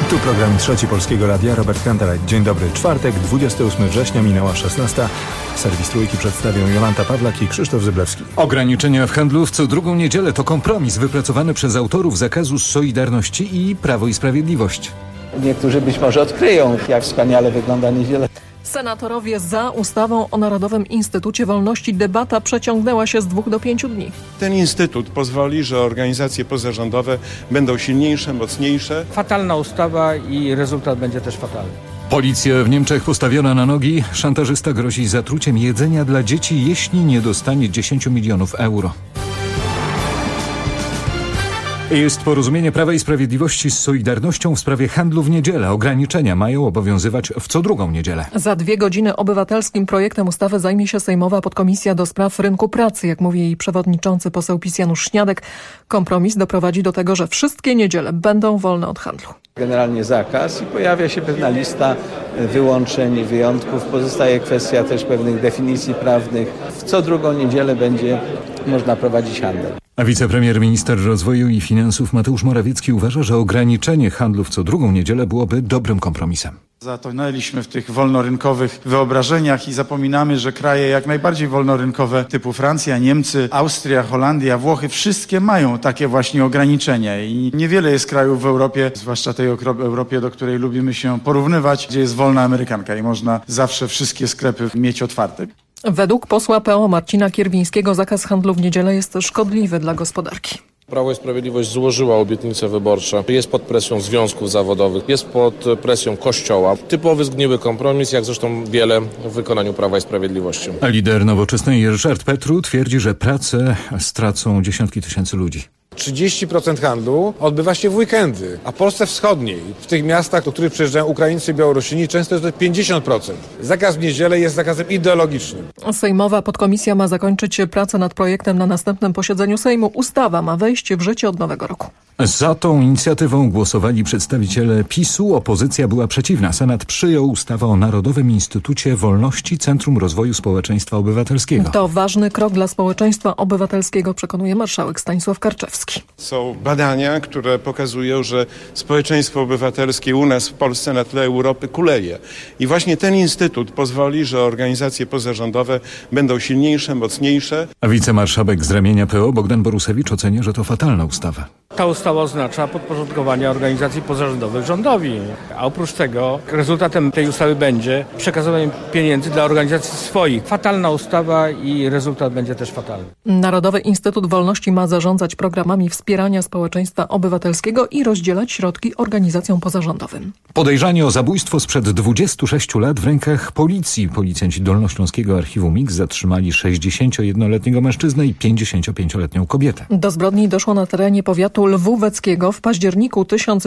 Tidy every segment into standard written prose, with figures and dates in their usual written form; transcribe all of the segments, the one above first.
Tu program Trzeci Polskiego Radia, Robert Kandelaj. Dzień dobry. Czwartek, 28 września, minęła 16. Serwis Trójki przedstawią Jolanta Pawlak i Krzysztof Zyblewski. Ograniczenia w handlu w co drugą niedzielę to kompromis wypracowany przez autorów zakazu z Solidarności i Prawo i Sprawiedliwość. Niektórzy być może odkryją, jak wspaniale wygląda niedziela. Senatorowie za ustawą o Narodowym Instytucie Wolności. Debata przeciągnęła się z 2 do 5 dni. Ten instytut pozwoli, że organizacje pozarządowe będą silniejsze, mocniejsze. Fatalna ustawa i rezultat będzie też fatalny. Policja w Niemczech postawiona na nogi. Szantażysta grozi zatruciem jedzenia dla dzieci, jeśli nie dostanie 10 milionów euro. Jest porozumienie Prawa i Sprawiedliwości z Solidarnością w sprawie handlu w niedzielę. Ograniczenia mają obowiązywać w co drugą niedzielę. Za 2 godziny obywatelskim projektem ustawy zajmie się sejmowa podkomisja do spraw rynku pracy. Jak mówi jej przewodniczący poseł PiS Janusz Śniadek, kompromis doprowadzi do tego, że wszystkie niedziele będą wolne od handlu. Generalnie zakaz i pojawia się pewna lista wyłączeń, wyjątków. Pozostaje kwestia też pewnych definicji prawnych. W co drugą niedzielę będzie można prowadzić handel. A wicepremier, minister rozwoju i finansów Mateusz Morawiecki uważa, że ograniczenie handlu w co drugą niedzielę byłoby dobrym kompromisem. Zatonęliśmy w tych wolnorynkowych wyobrażeniach i zapominamy, że kraje jak najbardziej wolnorynkowe typu Francja, Niemcy, Austria, Holandia, Włochy, wszystkie mają takie właśnie ograniczenia i niewiele jest krajów w Europie, zwłaszcza tej Europie, do której lubimy się porównywać, gdzie jest wolna amerykanka i można zawsze wszystkie sklepy mieć otwarte. Według posła PO Marcina Kierwińskiego zakaz handlu w niedzielę jest szkodliwy dla gospodarki. Prawo i Sprawiedliwość złożyła obietnice wyborcze. Jest pod presją związków zawodowych, jest pod presją Kościoła. Typowy zgniły kompromis, jak zresztą wiele w wykonaniu Prawa i Sprawiedliwości. A lider Nowoczesnej Ryszard Petru twierdzi, że pracę stracą dziesiątki tysięcy ludzi. 30% handlu odbywa się w weekendy, a w Polsce Wschodniej, w tych miastach, do których przyjeżdżają Ukraińcy i Białorusini, często jest to 50%. Zakaz w niedzielę jest zakazem ideologicznym. Sejmowa podkomisja ma zakończyć pracę nad projektem na następnym posiedzeniu Sejmu. Ustawa ma wejść w życie od nowego roku. Za tą inicjatywą głosowali przedstawiciele PiS-u. Opozycja była przeciwna. Senat przyjął ustawę o Narodowym Instytucie Wolności – Centrum Rozwoju Społeczeństwa Obywatelskiego. To ważny krok dla społeczeństwa obywatelskiego, przekonuje marszałek Stanisław Karczewski. Są badania, które pokazują, że społeczeństwo obywatelskie u nas w Polsce na tle Europy kuleje. I właśnie ten instytut pozwoli, że organizacje pozarządowe będą silniejsze, mocniejsze. A wicemarszałek z ramienia PO Bogdan Borusewicz ocenia, że to fatalna ustawa. Ta ustawa oznacza podporządkowanie organizacji pozarządowych rządowi. A oprócz tego rezultatem tej ustawy będzie przekazywanie pieniędzy dla organizacji swoich. Fatalna ustawa i rezultat będzie też fatalny. Narodowy Instytut Wolności ma zarządzać programami wspierania społeczeństwa obywatelskiego i rozdzielać środki organizacjom pozarządowym. Podejrzani o zabójstwo sprzed 26 lat w rękach policji. Policjanci Dolnośląskiego Archiwum X zatrzymali 61-letniego mężczyznę i 55-letnią kobietę. Do zbrodni doszło na terenie powiatu lwóweckiego w październiku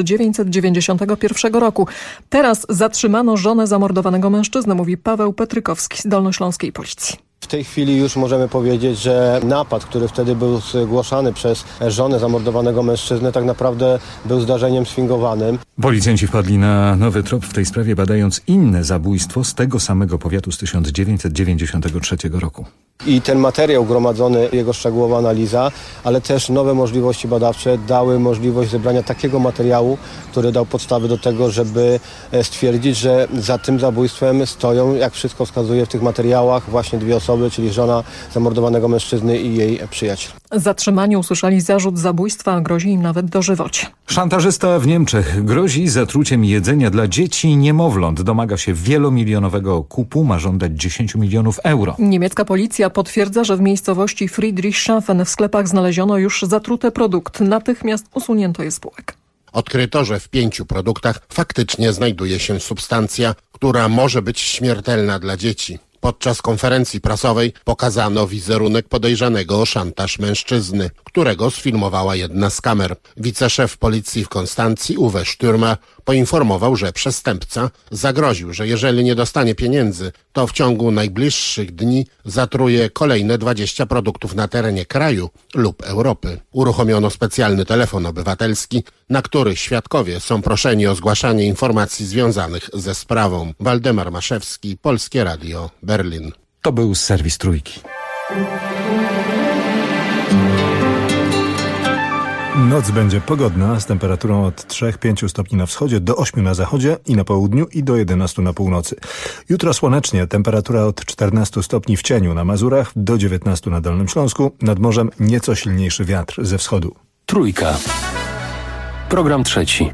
1991 roku. Teraz zatrzymano żonę zamordowanego mężczyzny, mówi Paweł Petrykowski z Dolnośląskiej Policji. W tej chwili już możemy powiedzieć, że napad, który wtedy był zgłaszany przez żonę zamordowanego mężczyzny, tak naprawdę był zdarzeniem sfingowanym. Policjanci wpadli na nowy trop w tej sprawie, badając inne zabójstwo z tego samego powiatu z 1993 roku. I ten materiał gromadzony, jego szczegółowa analiza, ale też nowe możliwości badawcze dały możliwość zebrania takiego materiału, który dał podstawy do tego, żeby stwierdzić, że za tym zabójstwem stoją, jak wszystko wskazuje w tych materiałach, właśnie 2 osoby, czyli żona zamordowanego mężczyzny i jej przyjaciel. Zatrzymani usłyszeli zarzut zabójstwa, a grozi im nawet dożywocie. Szantażysta w Niemczech grozi zatruciem jedzenia dla dzieci i niemowląt. Domaga się wielomilionowego okupu, ma żądać 10 milionów euro. Niemiecka policja potwierdza, że w miejscowości Friedrichshafen w sklepach znaleziono już zatrute produkty. Natychmiast usunięto je z półek. Odkryto, że w 5 produktach faktycznie znajduje się substancja, która może być śmiertelna dla dzieci. Podczas konferencji prasowej pokazano wizerunek podejrzanego o szantaż mężczyzny, którego sfilmowała jedna z kamer. Wiceszef policji w Konstancji, Uwe Stürmer, poinformował, że przestępca zagroził, że jeżeli nie dostanie pieniędzy, to w ciągu najbliższych dni zatruje kolejne 20 produktów na terenie kraju lub Europy. Uruchomiono specjalny telefon obywatelski, na który świadkowie są proszeni o zgłaszanie informacji związanych ze sprawą. Waldemar Maszewski, Polskie Radio, Berlin. To był serwis Trójki. Noc będzie pogodna z temperaturą od 3-5 stopni na wschodzie do 8 na zachodzie i na południu i do 11 na północy. Jutro słonecznie, temperatura od 14 stopni w cieniu na Mazurach do 19 na Dolnym Śląsku, nad morzem nieco silniejszy wiatr ze wschodu. Trójka. Program trzeci.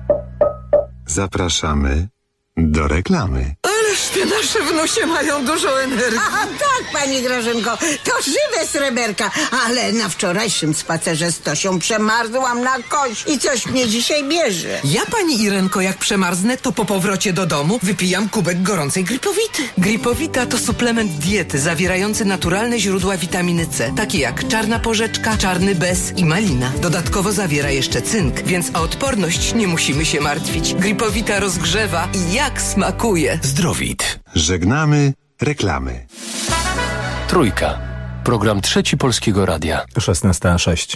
Zapraszamy do reklamy. Ależ te nasze wnusie mają dużo energii. A tak, pani Grażynko, to żywe sreberka. Ale na wczorajszym spacerze z Tosią przemarzłam na kość i coś mnie dzisiaj bierze. Ja, pani Irenko, jak przemarznę, to po powrocie do domu wypijam kubek gorącej Gripowity. Gripowita to suplement diety zawierający naturalne źródła witaminy C, takie jak czarna porzeczka, czarny bez i malina. Dodatkowo zawiera jeszcze cynk, więc o odporność nie musimy się martwić. Gripowita rozgrzewa i jak smakuje. Zdrowit. Żegnamy reklamy. Trójka. Program trzeci Polskiego Radia. 16:06.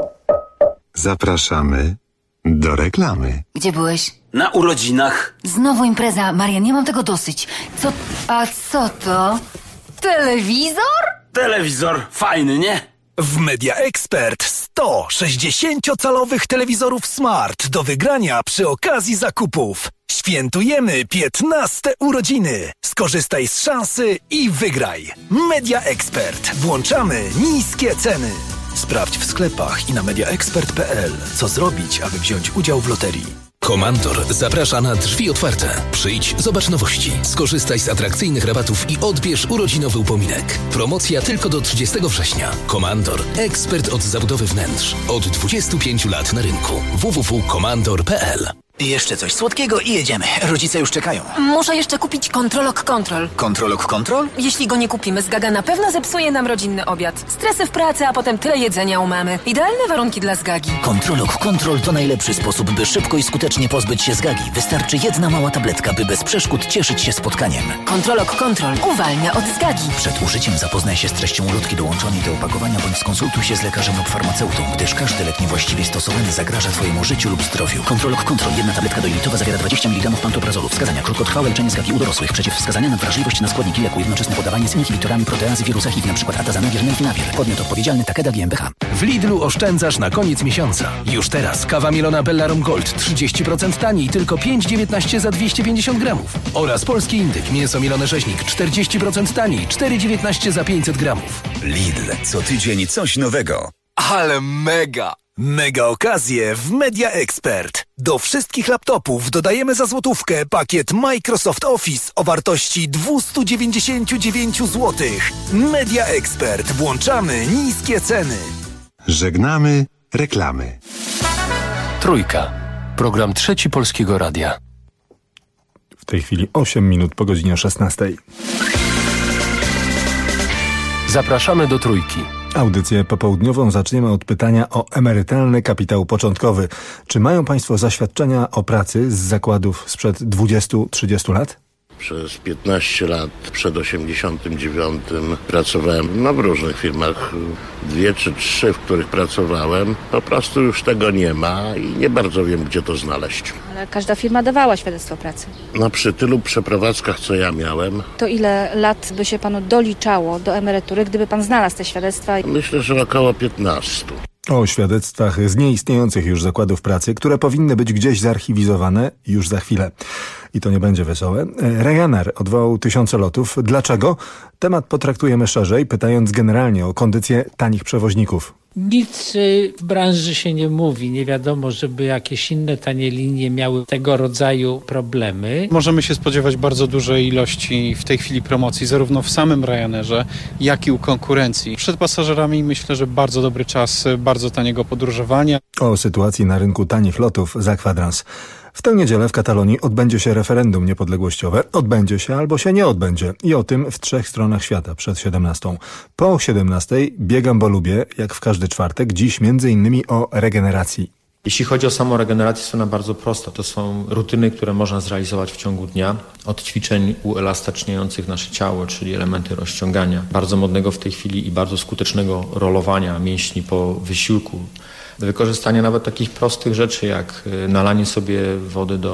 Zapraszamy do reklamy. Gdzie byłeś? Na urodzinach. Znowu impreza. Marian, nie mam tego dosyć. A co to? Telewizor? Telewizor. Fajny, nie? W Media Expert 100 60-calowych telewizorów smart do wygrania przy okazji zakupów. Świętujemy 15 urodziny. Skorzystaj z szansy i wygraj. Media Expert. Włączamy niskie ceny. Sprawdź w sklepach i na mediaexpert.pl, co zrobić, aby wziąć udział w loterii. Komandor zaprasza na drzwi otwarte. Przyjdź, zobacz nowości, skorzystaj z atrakcyjnych rabatów i odbierz urodzinowy upominek. Promocja tylko do 30 września. Komandor, ekspert od zabudowy wnętrz. Od 25 lat na rynku. www.komandor.pl. Jeszcze coś słodkiego i jedziemy. Rodzice już czekają. Muszę jeszcze kupić Kontrolok Kontrol. Kontrolok Kontrol? Jeśli go nie kupimy, Zgaga na pewno zepsuje nam rodzinny obiad. Stresy w pracy, a potem tyle jedzenia u mamy. Idealne warunki dla Zgagi. Kontrolok Kontrol to najlepszy sposób, by szybko i skutecznie pozbyć się Zgagi. Wystarczy jedna mała tabletka, by bez przeszkód cieszyć się spotkaniem. Kontrolok Kontrol uwalnia od Zgagi. Przed użyciem zapoznaj się z treścią ulotki dołączonej do opakowania bądź skonsultuj się z lekarzem lub farmaceutą, gdyż każdy lek niewłaściwie stosowany zagraża Twojemu życiu lub zdrowiu. Kontrolok Kontrol. Jedna tabletka dojlitowa zawiera 20 mg pantoprazolu. Wskazania: krótkotrwałe leczenie Zgagi u dorosłych. Przeciwwskazania na wrażliwość na składniki leku. Jednoczesne podawanie z inhibitorami proteazy wirusa HIV, np. atazanawir, nelfinawir. Podmiot odpowiedzialny: Takeda GmbH. W Lidlu oszczędzasz na koniec miesiąca. Już teraz kawa mielona Bellarum Gold 30% taniej, tylko 5,19 za 250 gramów. Oraz polski indyk, mięso mielone rzeźnik 40% taniej, 4,19 za 500 gramów. Lidl. Co tydzień coś nowego. Ale mega! Mega okazje w Media Expert. Do wszystkich laptopów dodajemy za złotówkę pakiet Microsoft Office o wartości 299 zł. Media Expert. Włączamy niskie ceny. Żegnamy reklamy. Trójka. Program trzeci Polskiego Radia. W tej chwili 8 minut po godzinie 16. Zapraszamy do Trójki. Audycję popołudniową zaczniemy od pytania o emerytalny kapitał początkowy. Czy mają Państwo zaświadczenia o pracy z zakładów sprzed 20-30 lat? Przez 15 lat, przed 89 pracowałem w różnych firmach. 2 czy 3, w których pracowałem. Po prostu już tego nie ma i nie bardzo wiem, gdzie to znaleźć. Ale każda firma dawała świadectwo pracy. No przy tylu przeprowadzkach, co ja miałem. To ile lat by się panu doliczało do emerytury, gdyby pan znalazł te świadectwa? Myślę, że około 15. O świadectwach z nieistniejących już zakładów pracy, które powinny być gdzieś zarchiwizowane już za chwilę. I to nie będzie wesołe. Ryanair odwołał 1000 lotów. Dlaczego? Temat potraktujemy szerzej, pytając generalnie o kondycję tanich przewoźników. Nic w branży się nie mówi. Nie wiadomo, żeby jakieś inne tanie linie miały tego rodzaju problemy. Możemy się spodziewać bardzo dużej ilości w tej chwili promocji, zarówno w samym Ryanairze, jak i u konkurencji. Przed pasażerami myślę, że bardzo dobry czas bardzo taniego podróżowania. O sytuacji na rynku tanich lotów za kwadrans. W tę niedzielę w Katalonii odbędzie się referendum niepodległościowe. Odbędzie się albo się nie odbędzie. I o tym w 3 stronach świata przed 17. Po 17 biegam, bo lubię, jak w każdy czwartek, dziś m.in. o regeneracji. Jeśli chodzi o samą regenerację, jest ona bardzo prosta. To są rutyny, które można zrealizować w ciągu dnia. Od ćwiczeń uelastyczniających nasze ciało, czyli elementy rozciągania. Bardzo modnego w tej chwili i bardzo skutecznego rolowania mięśni po wysiłku. Wykorzystanie nawet takich prostych rzeczy, jak nalanie sobie wody do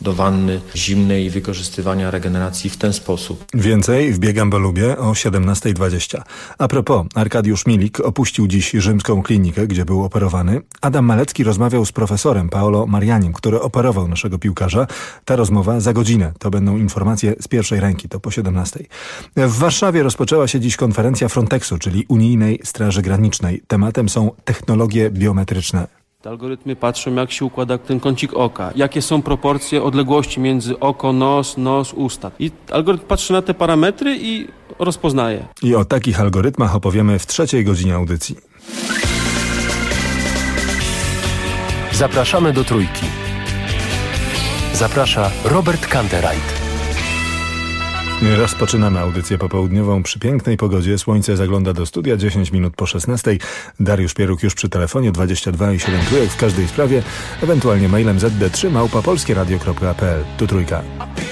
do wanny zimnej i wykorzystywania regeneracji w ten sposób. Więcej w Biegam, bo lubię o 17:20. A propos, Arkadiusz Milik opuścił dziś rzymską klinikę, gdzie był operowany. Adam Malecki rozmawiał z profesorem Paolo Marianiem, który operował naszego piłkarza. Ta rozmowa za godzinę. To będą informacje z pierwszej ręki, to po 17:00. W Warszawie rozpoczęła się dziś konferencja Frontexu, czyli Unijnej Straży Granicznej. Tematem są technologie biometryczne. Te algorytmy patrzą, jak się układa ten kącik oka, jakie są proporcje odległości między oko, nos, usta. I algorytm patrzy na te parametry i rozpoznaje. I o takich algorytmach opowiemy w 3. godzinie audycji. Zapraszamy do Trójki. Zaprasza Robert Kantereit. Rozpoczynamy audycję popołudniową przy pięknej pogodzie. Słońce zagląda do studia 10 minut po 16:00. Dariusz Pieruk już przy telefonie 22 i 7 trójek w każdej sprawie, ewentualnie mailem zd3@polskieradio.pl. Tu Trójka.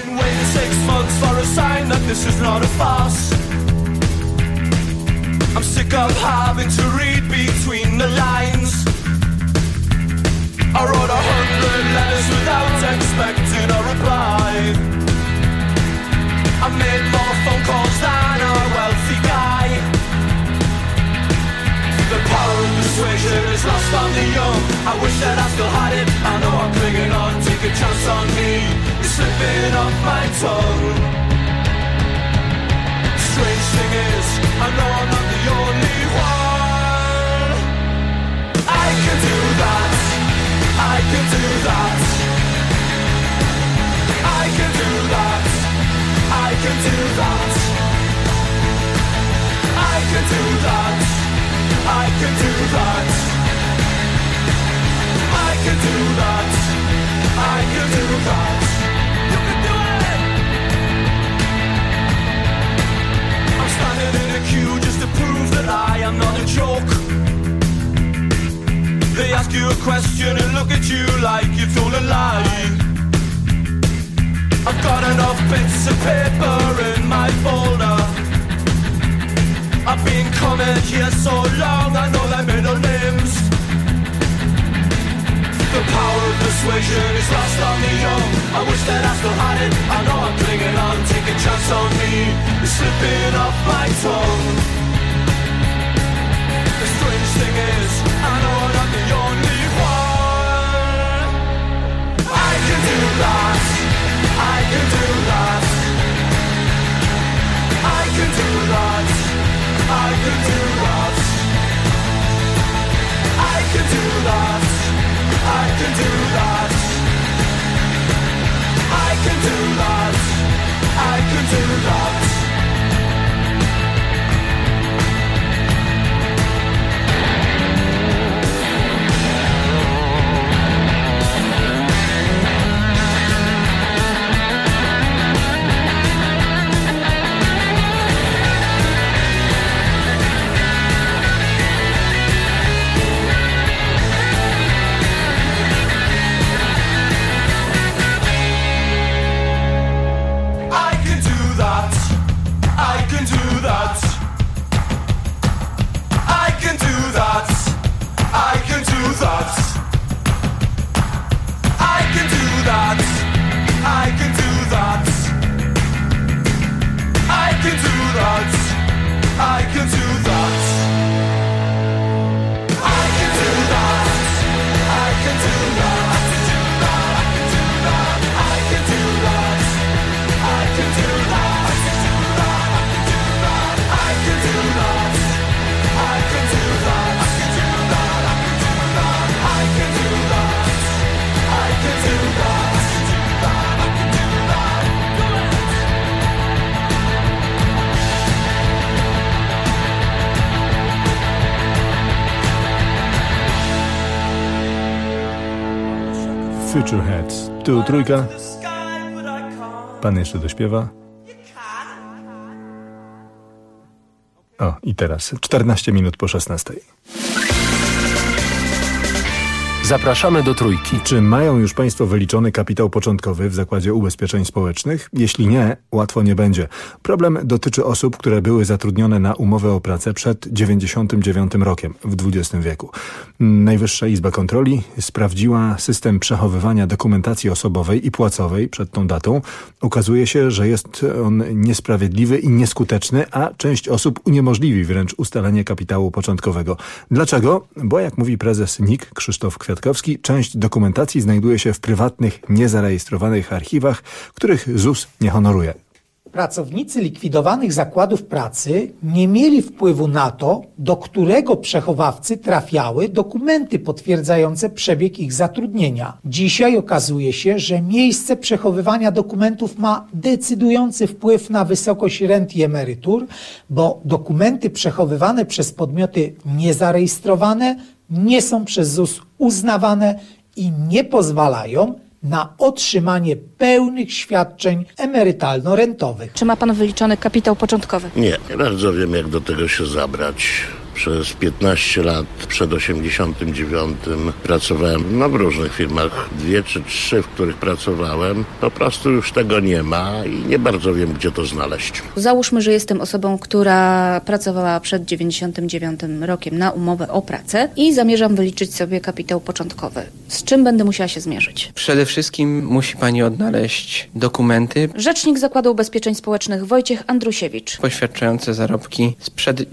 I'm sick of having to read between the lines. I wrote 100 letters without expecting a reply. I made more phone calls than a wealthy guy. The power of persuasion is lost on the young. I wish that I still had it. I know I'm clinging on, take a chance on me. It's slipping off my tongue. Strange thing is, I know I'm not the only one. I can do that. I can do that. I can do that. I can do that. I can do that. I can do that. I can do that. I can do that. You can do it. I'm standing in a queue just to prove that I am not a joke. They ask you a question and look at you like you told a lie. I've got enough bits of paper in my folder. I've been coming here so long, I know their middle names. The power of persuasion is lost on the young. I wish that I still had it. I know I'm clinging on, take a chance on me. It's slipping off my tongue. The strange thing is, I know I'm not the only one. I can do that. I can do that. I can do that. I can do that. I can do that. I can do that. I can do that. I can do that. Future Heads. Tu Trójka. Pan jeszcze dośpiewa. I teraz 14 minut po 16:00. Zapraszamy do Trójki. Czy mają już Państwo wyliczony kapitał początkowy w Zakładzie Ubezpieczeń Społecznych? Jeśli nie, łatwo nie będzie. Problem dotyczy osób, które były zatrudnione na umowę o pracę przed 99 rokiem w XX wieku. Najwyższa Izba Kontroli sprawdziła system przechowywania dokumentacji osobowej i płacowej przed tą datą. Okazuje się, że jest on niesprawiedliwy i nieskuteczny, a część osób uniemożliwi wręcz ustalenie kapitału początkowego. Dlaczego? Bo jak mówi prezes NIK Krzysztof Kwiatkowski, część dokumentacji znajduje się w prywatnych, niezarejestrowanych archiwach, których ZUS nie honoruje. Pracownicy likwidowanych zakładów pracy nie mieli wpływu na to, do którego przechowawcy trafiały dokumenty potwierdzające przebieg ich zatrudnienia. Dzisiaj okazuje się, że miejsce przechowywania dokumentów ma decydujący wpływ na wysokość rent i emerytur, bo dokumenty przechowywane przez podmioty niezarejestrowane nie są przez ZUS uznawane i nie pozwalają na otrzymanie pełnych świadczeń emerytalno-rentowych. Czy ma pan wyliczony kapitał początkowy? Nie bardzo wiem, jak do tego się zabrać. Przez 15 lat przed 89 pracowałem w różnych firmach. 2 czy 3, w których pracowałem. Po prostu już tego nie ma i nie bardzo wiem, gdzie to znaleźć. Załóżmy, że jestem osobą, która pracowała przed 99 rokiem na umowę o pracę i zamierzam wyliczyć sobie kapitał początkowy. Z czym będę musiała się zmierzyć? Przede wszystkim musi pani odnaleźć dokumenty. Rzecznik Zakładu Ubezpieczeń Społecznych Wojciech Andrusiewicz. Poświadczające zarobki sprzed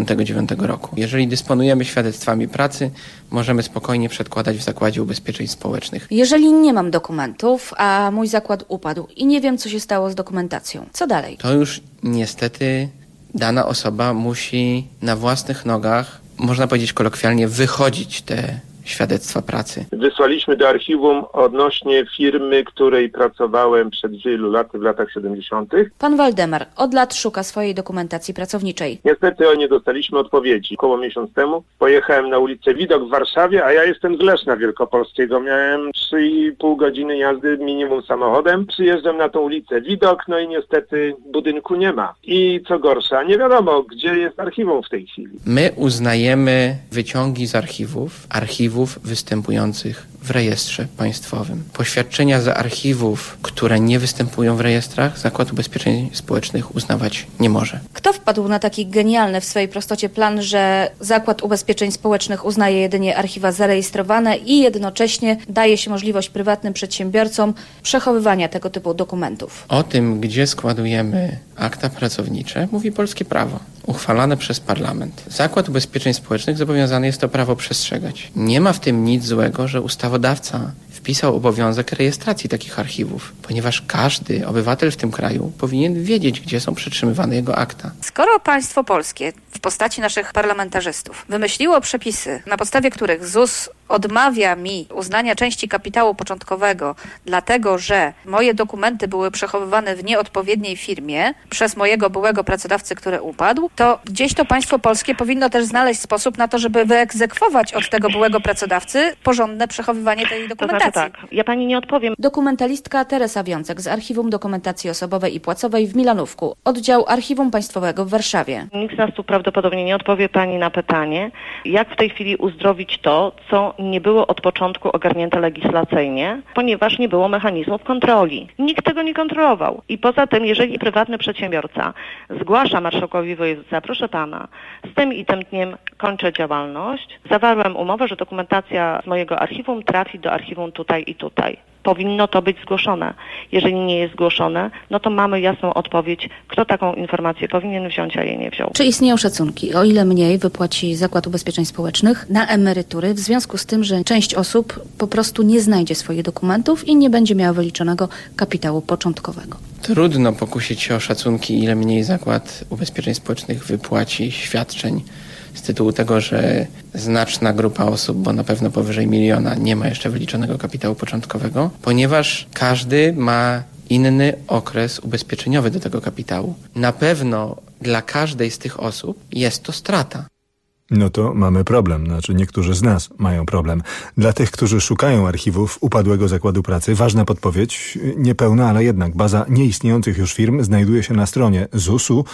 99 roku. Jeżeli dysponujemy świadectwami pracy, możemy spokojnie przedkładać w Zakładzie Ubezpieczeń Społecznych. Jeżeli nie mam dokumentów, a mój zakład upadł i nie wiem, co się stało z dokumentacją, co dalej? To już niestety dana osoba musi na własnych nogach, można powiedzieć kolokwialnie, wychodzić te świadectwa pracy. Wysłaliśmy do archiwum odnośnie firmy, której pracowałem przed wielu laty, w latach 70. Pan Waldemar od lat szuka swojej dokumentacji pracowniczej. Niestety nie dostaliśmy odpowiedzi. Około miesiąc temu pojechałem na ulicę Widok w Warszawie, a ja jestem z Leszna Wielkopolskiego. Miałem 3,5 godziny jazdy minimum samochodem. Przyjeżdżam na tą ulicę Widok, no i niestety budynku nie ma. I co gorsza, nie wiadomo, gdzie jest archiwum w tej chwili. My uznajemy wyciągi z archiwów występujących w rejestrze państwowym. Poświadczenia z archiwów, które nie występują w rejestrach, Zakład Ubezpieczeń Społecznych uznawać nie może. Kto wpadł na taki genialny w swojej prostocie plan, że Zakład Ubezpieczeń Społecznych uznaje jedynie archiwa zarejestrowane i jednocześnie daje się możliwość prywatnym przedsiębiorcom przechowywania tego typu dokumentów? O tym, gdzie składujemy akta pracownicze, mówi polskie prawo, uchwalane przez parlament. Zakład Ubezpieczeń Społecznych zobowiązany jest to prawo przestrzegać. Nie ma w tym nic złego, że ustawodawca wpisał obowiązek rejestracji takich archiwów, ponieważ każdy obywatel w tym kraju powinien wiedzieć, gdzie są przetrzymywane jego akta. Skoro państwo polskie w postaci naszych parlamentarzystów wymyśliło przepisy, na podstawie których ZUS odmawia mi uznania części kapitału początkowego, dlatego że moje dokumenty były przechowywane w nieodpowiedniej firmie przez mojego byłego pracodawcę, który upadł, to gdzieś to państwo polskie powinno też znaleźć sposób na to, żeby wyegzekwować od tego byłego pracodawcy porządne przechowywanie tej dokumentacji. To znaczy tak, ja pani nie odpowiem. Dokumentalistka Teresa Wiącek z Archiwum Dokumentacji Osobowej i Płacowej w Milanówku, oddział Archiwum Państwowego w Warszawie. Nikt z nas tu prawdopodobnie nie odpowie pani na pytanie, jak w tej chwili uzdrowić to, co nie było od początku ogarnięte legislacyjnie, ponieważ nie było mechanizmów kontroli. Nikt tego nie kontrolował. I poza tym, jeżeli prywatny przedsiębiorca zgłasza marszałkowi województwa, proszę pana, z tym i tym dniem kończę działalność, zawarłem umowę, że dokumentacja z mojego archiwum trafi do archiwum tutaj i tutaj. Powinno to być zgłoszone. Jeżeli nie jest zgłoszone, no to mamy jasną odpowiedź, kto taką informację powinien wziąć, a jej nie wziął. Czy istnieją szacunki, o ile mniej wypłaci Zakład Ubezpieczeń Społecznych na emerytury w związku z tym, że część osób po prostu nie znajdzie swoich dokumentów i nie będzie miała wyliczonego kapitału początkowego? Trudno pokusić się o szacunki, ile mniej Zakład Ubezpieczeń Społecznych wypłaci świadczeń z tytułu tego, że znaczna grupa osób, bo na pewno powyżej 1 miliona, nie ma jeszcze wyliczonego kapitału początkowego, ponieważ każdy ma inny okres ubezpieczeniowy do tego kapitału. Na pewno dla każdej z tych osób jest to strata. No to mamy problem, znaczy niektórzy z nas mają problem. Dla tych, którzy szukają archiwów upadłego zakładu pracy, ważna podpowiedź, niepełna, ale jednak baza nieistniejących już firm znajduje się na stronie ZUS-u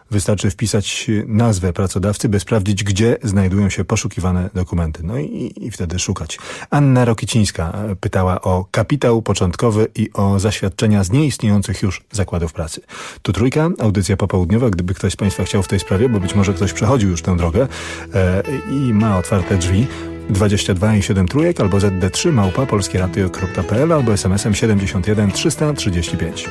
Wystarczy wpisać nazwę pracodawcy, by sprawdzić, gdzie znajdują się poszukiwane dokumenty. No i wtedy szukać. Anna Rokicińska pytała o kapitał początkowy i o zaświadczenia z nieistniejących już zakładów pracy. Tu Trójka, audycja popołudniowa, gdyby ktoś z Państwa chciał w tej sprawie, bo być może ktoś przechodził już tę drogę i ma otwarte drzwi. 22 i 7 trójek albo ZD3 @polskieradio.pl albo SMS-em 71 335.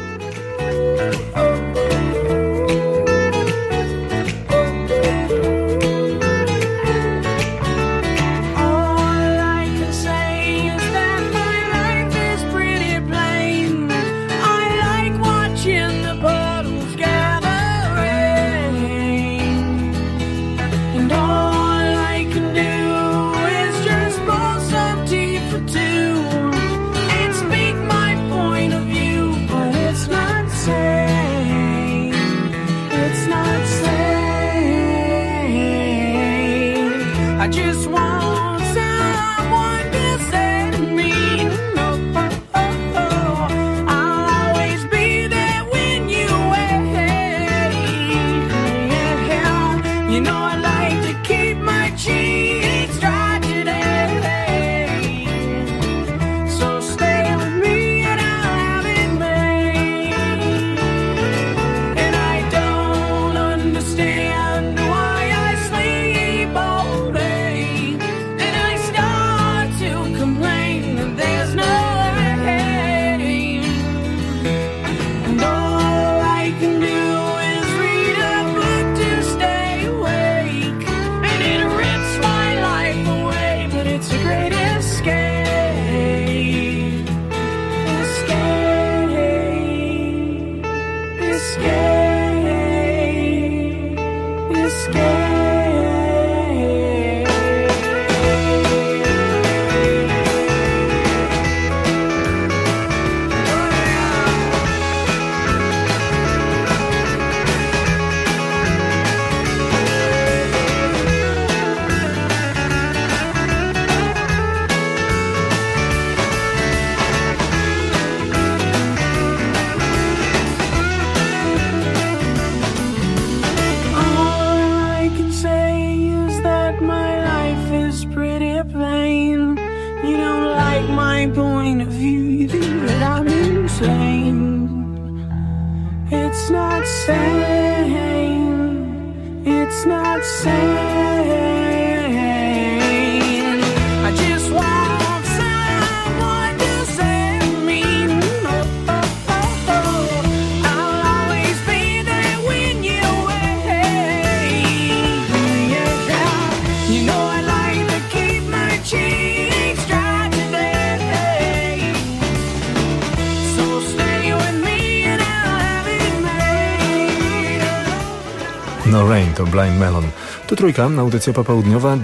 No Rain to Blind Melon. Tu Trójka, audycja popołudniowa,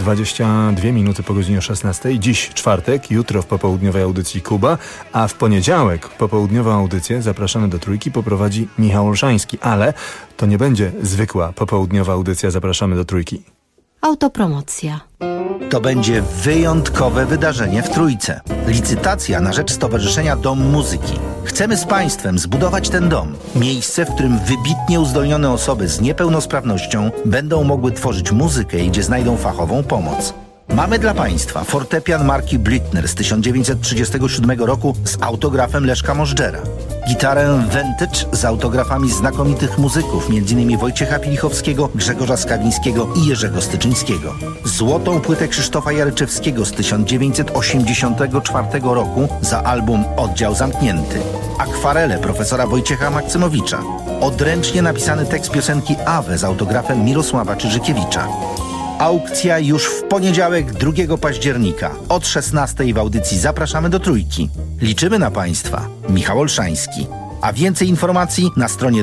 22 minuty po godzinie 16. Dziś czwartek, jutro w popołudniowej audycji Kuba, a w poniedziałek popołudniową audycję Zapraszamy do Trójki poprowadzi Michał Olszański, ale to nie będzie zwykła popołudniowa audycja Zapraszamy do Trójki. Autopromocja. To będzie wyjątkowe wydarzenie w Trójce. Licytacja na rzecz Stowarzyszenia Dom Muzyki. Chcemy z Państwem zbudować ten dom. Miejsce, w którym wybitnie uzdolnione osoby z niepełnosprawnością będą mogły tworzyć muzykę i gdzie znajdą fachową pomoc. Mamy dla Państwa fortepian marki Blüthner z 1937 roku z autografem Leszka Możdżera. Gitarę Vintage z autografami znakomitych muzyków, m.in. Wojciecha Pilichowskiego, Grzegorza Skawińskiego i Jerzego Styczyńskiego. Złotą płytę Krzysztofa Jaryczewskiego z 1984 roku za album Oddział Zamknięty. Akwarele profesora Wojciecha Maksymowicza. Odręcznie napisany tekst piosenki Awe z autografem Mirosława Czyżykiewicza. Aukcja już w poniedziałek 2 października od 16 w audycji Zapraszamy do Trójki. Liczymy na Państwa. Michał Olszański. A więcej informacji na stronie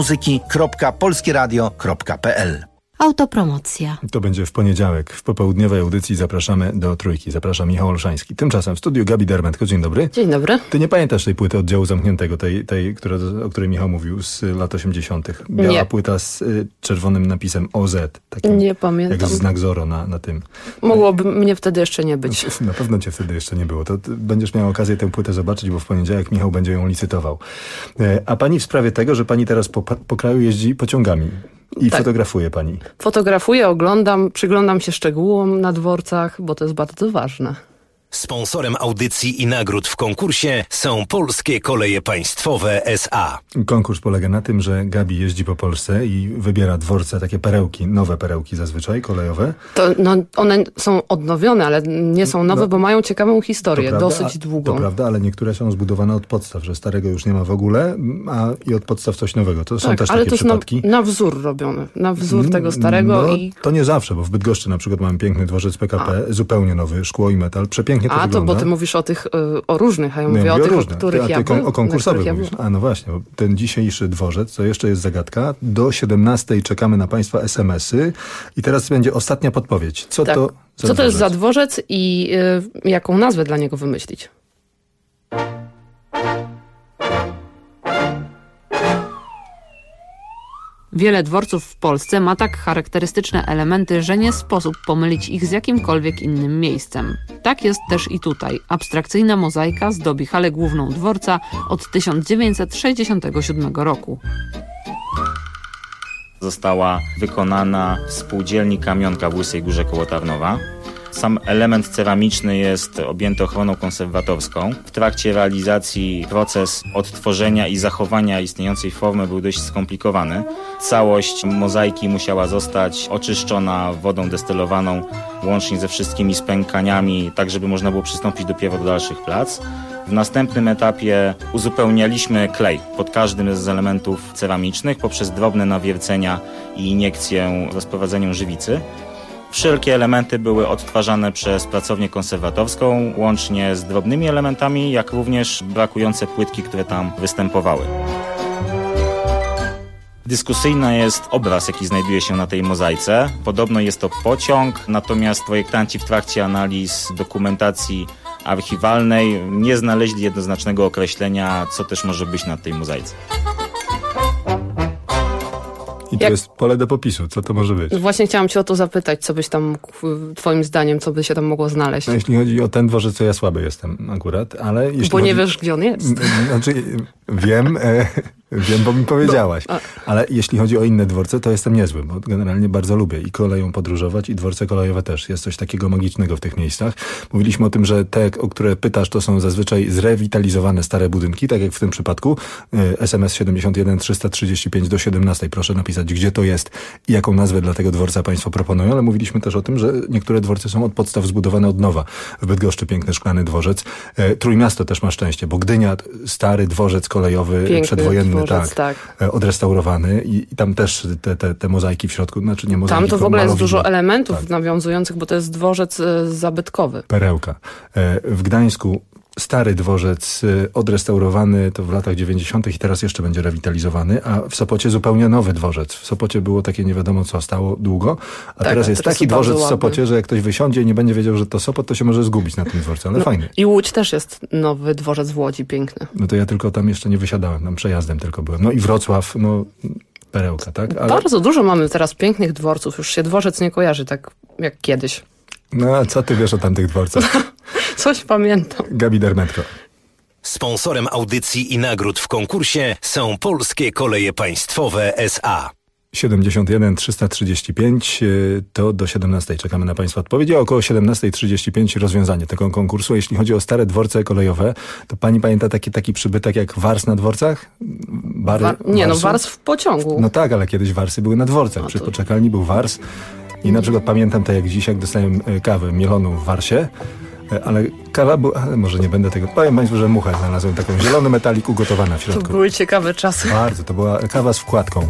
dommuzyki.polskieradio.pl. Autopromocja. To będzie w poniedziałek. W popołudniowej audycji Zapraszamy do Trójki. Zaprasza Michał Olszański. Tymczasem w studiu Gabi Dermetko. Dzień dobry. Dzień dobry. Ty nie pamiętasz tej płyty Oddziału Zamkniętego, o której Michał mówił z lat 80. Biała płyta z czerwonym napisem OZ. Takim, nie pamiętam. Jak znak Zorro na tym. Mogłoby mnie wtedy jeszcze nie być. Na pewno cię wtedy jeszcze nie było. To będziesz miał okazję tę płytę zobaczyć, bo w poniedziałek Michał będzie ją licytował. A pani w sprawie tego, że pani teraz po kraju jeździ pociągami. I fotografuje pani? Fotografuję, oglądam, przyglądam się szczegółom na dworcach, bo to jest bardzo ważne. Sponsorem audycji i nagród w konkursie są Polskie Koleje Państwowe S.A. Konkurs polega na tym, że Gabi jeździ po Polsce i wybiera dworce, takie perełki, nowe perełki zazwyczaj, kolejowe. To, one są odnowione, ale nie są nowe, bo mają ciekawą historię, prawda, dosyć długą. To prawda, ale niektóre są zbudowane od podstaw, że starego już nie ma w ogóle, i od podstaw coś nowego. To są też ale takie to przypadki. jest na wzór robione, na wzór tego starego. To nie zawsze, bo w Bydgoszczy na przykład mamy piękny dworzec PKP, zupełnie nowy, szkło i metal, przepięknie to wygląda. Bo ty mówisz o tych, o różnych, a ja mówię o tych, o których ja byłem. O konkursowych mówisz. No właśnie, bo ten dzisiejszy dworzec, to jeszcze jest zagadka. Do 17 czekamy na Państwa SMS-y i teraz będzie ostatnia podpowiedź. Co to jest za dworzec i jaką nazwę dla niego wymyślić? Wiele dworców w Polsce ma tak charakterystyczne elementy, że nie sposób pomylić ich z jakimkolwiek innym miejscem. Tak jest też i tutaj. Abstrakcyjna mozaika zdobi halę główną dworca od 1967 roku. Została wykonana w spółdzielni Kamionka w Łysej Górze koło Tarnowa. Sam element ceramiczny jest objęty ochroną konserwatorską. W trakcie realizacji proces odtworzenia i zachowania istniejącej formy był dość skomplikowany. Całość mozaiki musiała zostać oczyszczona wodą destylowaną, łącznie ze wszystkimi spękaniami, tak żeby można było przystąpić dopiero do dalszych prac. W następnym etapie uzupełnialiśmy klej pod każdym z elementów ceramicznych poprzez drobne nawiercenia i iniekcję rozprowadzeniem żywicy. Wszelkie elementy były odtwarzane przez pracownię konserwatorską, łącznie z drobnymi elementami, jak również brakujące płytki, które tam występowały. Dyskusyjny jest obraz, jaki znajduje się na tej mozaice. Podobno jest to pociąg, natomiast projektanci w trakcie analiz dokumentacji archiwalnej nie znaleźli jednoznacznego określenia, co też może być na tej mozaice. I to jest pole do popisu. Co to może być? Właśnie chciałam cię o to zapytać, co byś tam, twoim zdaniem, co by się tam mogło znaleźć? No, jeśli chodzi o ten dworzec, to ja słaby jestem akurat, ale jeśli nie wiesz, gdzie on jest. Znaczy, wiem, bo mi powiedziałaś. Ale jeśli chodzi o inne dworce, to jestem niezły, bo generalnie bardzo lubię i koleją podróżować, i dworce kolejowe też. Jest coś takiego magicznego w tych miejscach. Mówiliśmy o tym, że te, o które pytasz, to są zazwyczaj zrewitalizowane stare budynki, tak jak w tym przypadku. SMS 71 335 do 17. Proszę napisać, gdzie to jest i jaką nazwę dla tego dworca Państwo proponują, ale mówiliśmy też o tym, że niektóre dworce są od podstaw zbudowane od nowa. W Bydgoszczy piękny szklany dworzec. Trójmiasto też ma szczęście, bo Gdynia, stary dworzec kolejowy, piękny przedwojenny, dworzec, tak, odrestaurowany i tam też te mozaiki w środku, znaczy nie mozaiki, tam to w ogóle jest dużo tak, elementów nawiązujących, bo to jest dworzec zabytkowy. Perełka. W Gdańsku stary dworzec odrestaurowany to w latach 90. i teraz jeszcze będzie rewitalizowany, a w Sopocie zupełnie nowy dworzec. W Sopocie było takie nie wiadomo co stało długo, a teraz jest taki dworzec w Sopocie, że jak ktoś wysiądzie i nie będzie wiedział, że to Sopot, to się może zgubić na tym dworcu, ale fajny. I Łódź też jest nowy dworzec w Łodzi, piękny. No to ja tylko tam jeszcze nie wysiadałem, tam przejazdem tylko byłem. No i Wrocław, perełka, tak? Ale... Bardzo dużo mamy teraz pięknych dworców, już się dworzec nie kojarzy tak jak kiedyś. No a co ty wiesz o tamtych dworcach? Coś pamiętam. Gabi Dermetko. Sponsorem audycji i nagród w konkursie są Polskie Koleje Państwowe S.A. 71 335, to do 17 czekamy na Państwa odpowiedzi, a około 17:35 rozwiązanie tego konkursu. Jeśli chodzi o stare dworce kolejowe, to pani pamięta taki przybytek jak wars na dworcach? Wars w pociągu. No tak, ale kiedyś warsy były na dworcach. Przy poczekalni był wars i na przykład pamiętam tak jak dziś, jak dostałem kawę mieloną w warsie, ale kawa była, może nie będę tego, powiem Państwu, że muchę znalazłem, taką zielony metalik ugotowana w środku. To były ciekawe czasy. Bardzo, to była kawa z wkładką.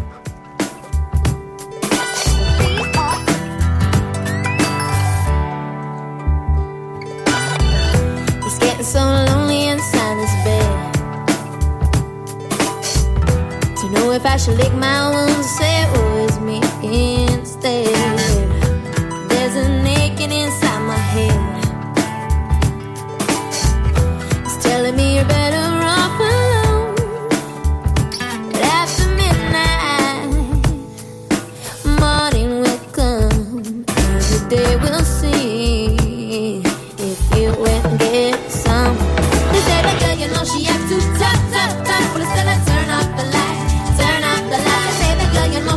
So lonely inside this bed. To know if I should lick my wounds or say it was me instead. There's a naked inside my head. It's telling me you're better off alone. But after midnight, morning will come. Every day we'll see if you went and get some. They say that girl, you know she acts too tough. But instead I turn off the light. They say that girl, you know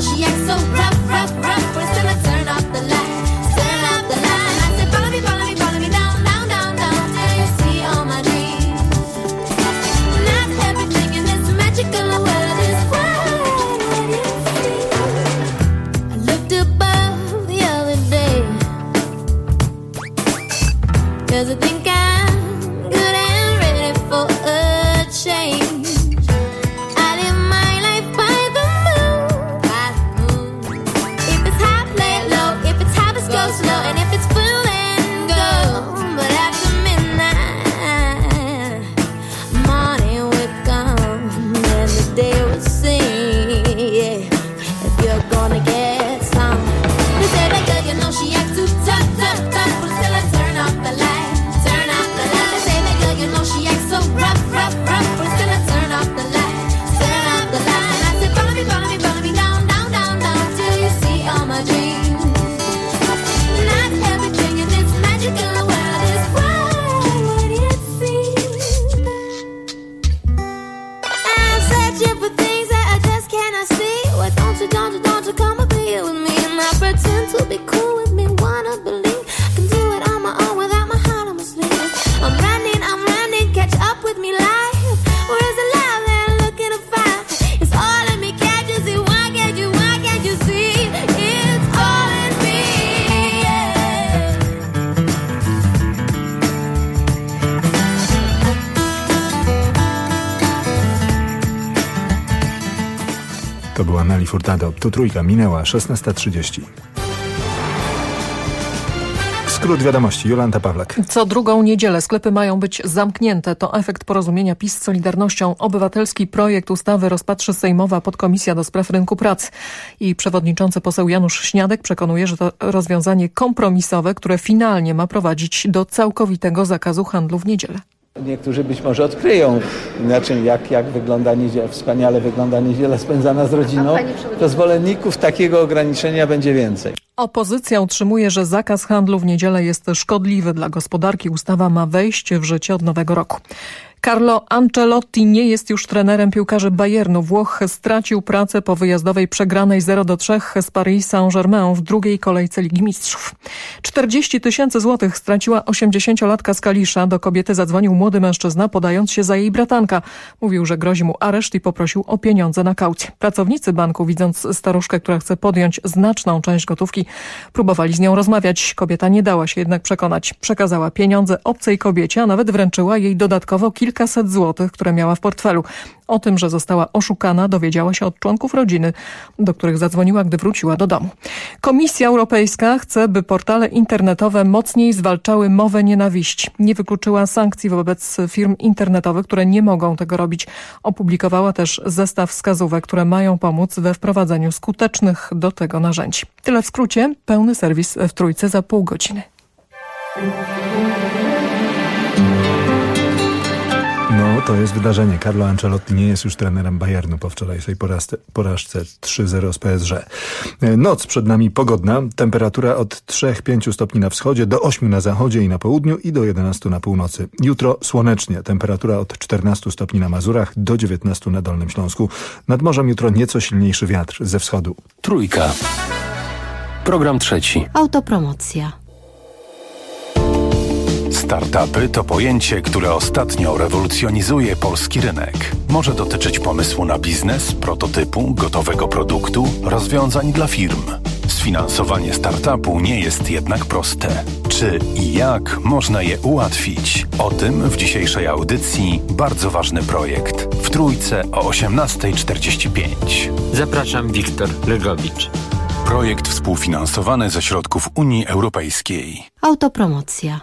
To była Nelly Furtado. Tu Trójka, minęła 16:30. Skrót wiadomości, Jolanta Pawlak. Co drugą niedzielę sklepy mają być zamknięte. To efekt porozumienia PiS z Solidarnością. Obywatelski projekt ustawy rozpatrzy Sejmowa Podkomisja do Spraw Rynku Pracy. I przewodniczący poseł Janusz Śniadek przekonuje, że to rozwiązanie kompromisowe, które finalnie ma prowadzić do całkowitego zakazu handlu w niedzielę. Niektórzy być może odkryją, inaczej jak wygląda niedziela, wspaniale wygląda niedziela spędzana z rodziną. To zwolenników takiego ograniczenia będzie więcej. Opozycja utrzymuje, że zakaz handlu w niedzielę jest szkodliwy dla gospodarki. Ustawa ma wejść w życie od nowego roku. Carlo Ancelotti nie jest już trenerem piłkarzy Bayernu. Włoch stracił pracę po wyjazdowej przegranej 0-3 z Paris Saint-Germain w drugiej kolejce Ligi Mistrzów. 40 000 złotych straciła 80-latka z Kalisza. Do kobiety zadzwonił młody mężczyzna, podając się za jej bratanka. Mówił, że grozi mu areszt i poprosił o pieniądze na kaucję. Pracownicy banku, widząc staruszkę, która chce podjąć znaczną część gotówki, próbowali z nią rozmawiać. Kobieta nie dała się jednak przekonać. Przekazała pieniądze obcej kobiecie, a nawet wręczyła jej dodatkowo kilkaset złotych, które miała w portfelu. O tym, że została oszukana, dowiedziała się od członków rodziny, do których zadzwoniła, gdy wróciła do domu. Komisja Europejska chce, by portale internetowe mocniej zwalczały mowę nienawiści. Nie wykluczyła sankcji wobec firm internetowych, które nie mogą tego robić. Opublikowała też zestaw wskazówek, które mają pomóc we wprowadzeniu skutecznych do tego narzędzi. Tyle w skrócie. Pełny serwis w Trójce za pół godziny. No, to jest wydarzenie. Carlo Ancelotti nie jest już trenerem Bayernu po wczorajszej porażce 3-0 z PSG. Noc przed nami pogodna. Temperatura od 3-5 stopni na wschodzie, do 8 na zachodzie i na południu i do 11 na północy. Jutro słonecznie. Temperatura od 14 stopni na Mazurach do 19 na Dolnym Śląsku. Nad morzem jutro nieco silniejszy wiatr ze wschodu. Trójka. Program trzeci. Autopromocja. Startupy to pojęcie, które ostatnio rewolucjonizuje polski rynek. Może dotyczyć pomysłu na biznes, prototypu, gotowego produktu, rozwiązań dla firm. Sfinansowanie startupu nie jest jednak proste. Czy i jak można je ułatwić? O tym w dzisiejszej audycji bardzo ważny projekt. W Trójce o 18:45. Zapraszam, Wiktor Legowicz. Projekt współfinansowany ze środków Unii Europejskiej. Autopromocja.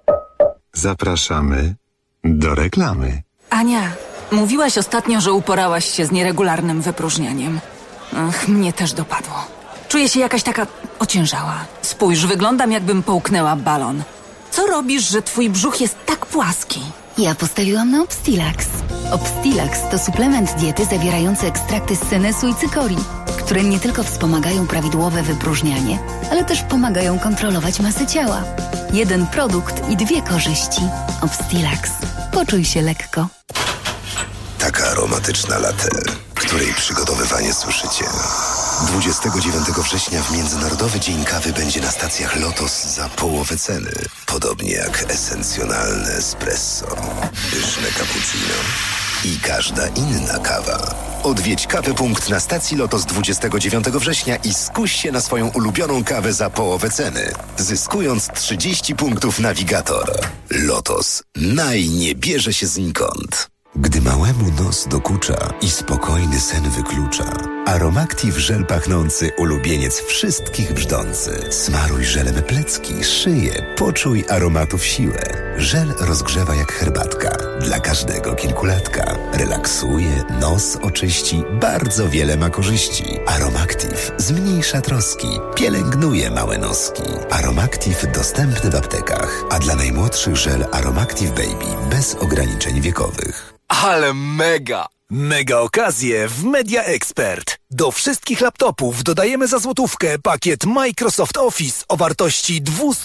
Zapraszamy do reklamy. Ania, mówiłaś ostatnio, że uporałaś się z nieregularnym wypróżnianiem. Ach, mnie też dopadło. Czuję się jakaś taka ociężała. Spójrz, wyglądam jakbym połknęła balon. Co robisz, że twój brzuch jest tak płaski? Ja postawiłam na Obstilax. Obstilax to suplement diety zawierający ekstrakty z senesu i cykorii, które nie tylko wspomagają prawidłowe wypróżnianie, ale też pomagają kontrolować masę ciała. Jeden produkt i dwie korzyści. Obstilax. Poczuj się lekko. Taka aromatyczna latte, której przygotowywanie słyszycie. 29 września w Międzynarodowy Dzień Kawy będzie na stacjach Lotos za połowę ceny. Podobnie jak esencjonalne espresso, pyszne cappuccino i każda inna kawa. Odwiedź Kawy.punkt na stacji Lotos 29 września i skuś się na swoją ulubioną kawę za połowę ceny, zyskując 30 punktów Navigator. Lotos. Nie bierze się znikąd. Gdy małemu nos dokucza i spokojny sen wyklucza, Aromactive żel pachnący ulubieniec wszystkich brzdący. Smaruj żelem plecki, szyję, poczuj aromatów siłę. Żel rozgrzewa jak herbatka, dla każdego kilkulatka. Relaksuje, nos oczyści, bardzo wiele ma korzyści. Aromactive zmniejsza troski, pielęgnuje małe noski. Aromactive dostępny w aptekach, a dla najmłodszych żel Aromactive Baby bez ograniczeń wiekowych. Ale mega! Mega okazje w Media Expert. Do wszystkich laptopów dodajemy za złotówkę pakiet Microsoft Office o wartości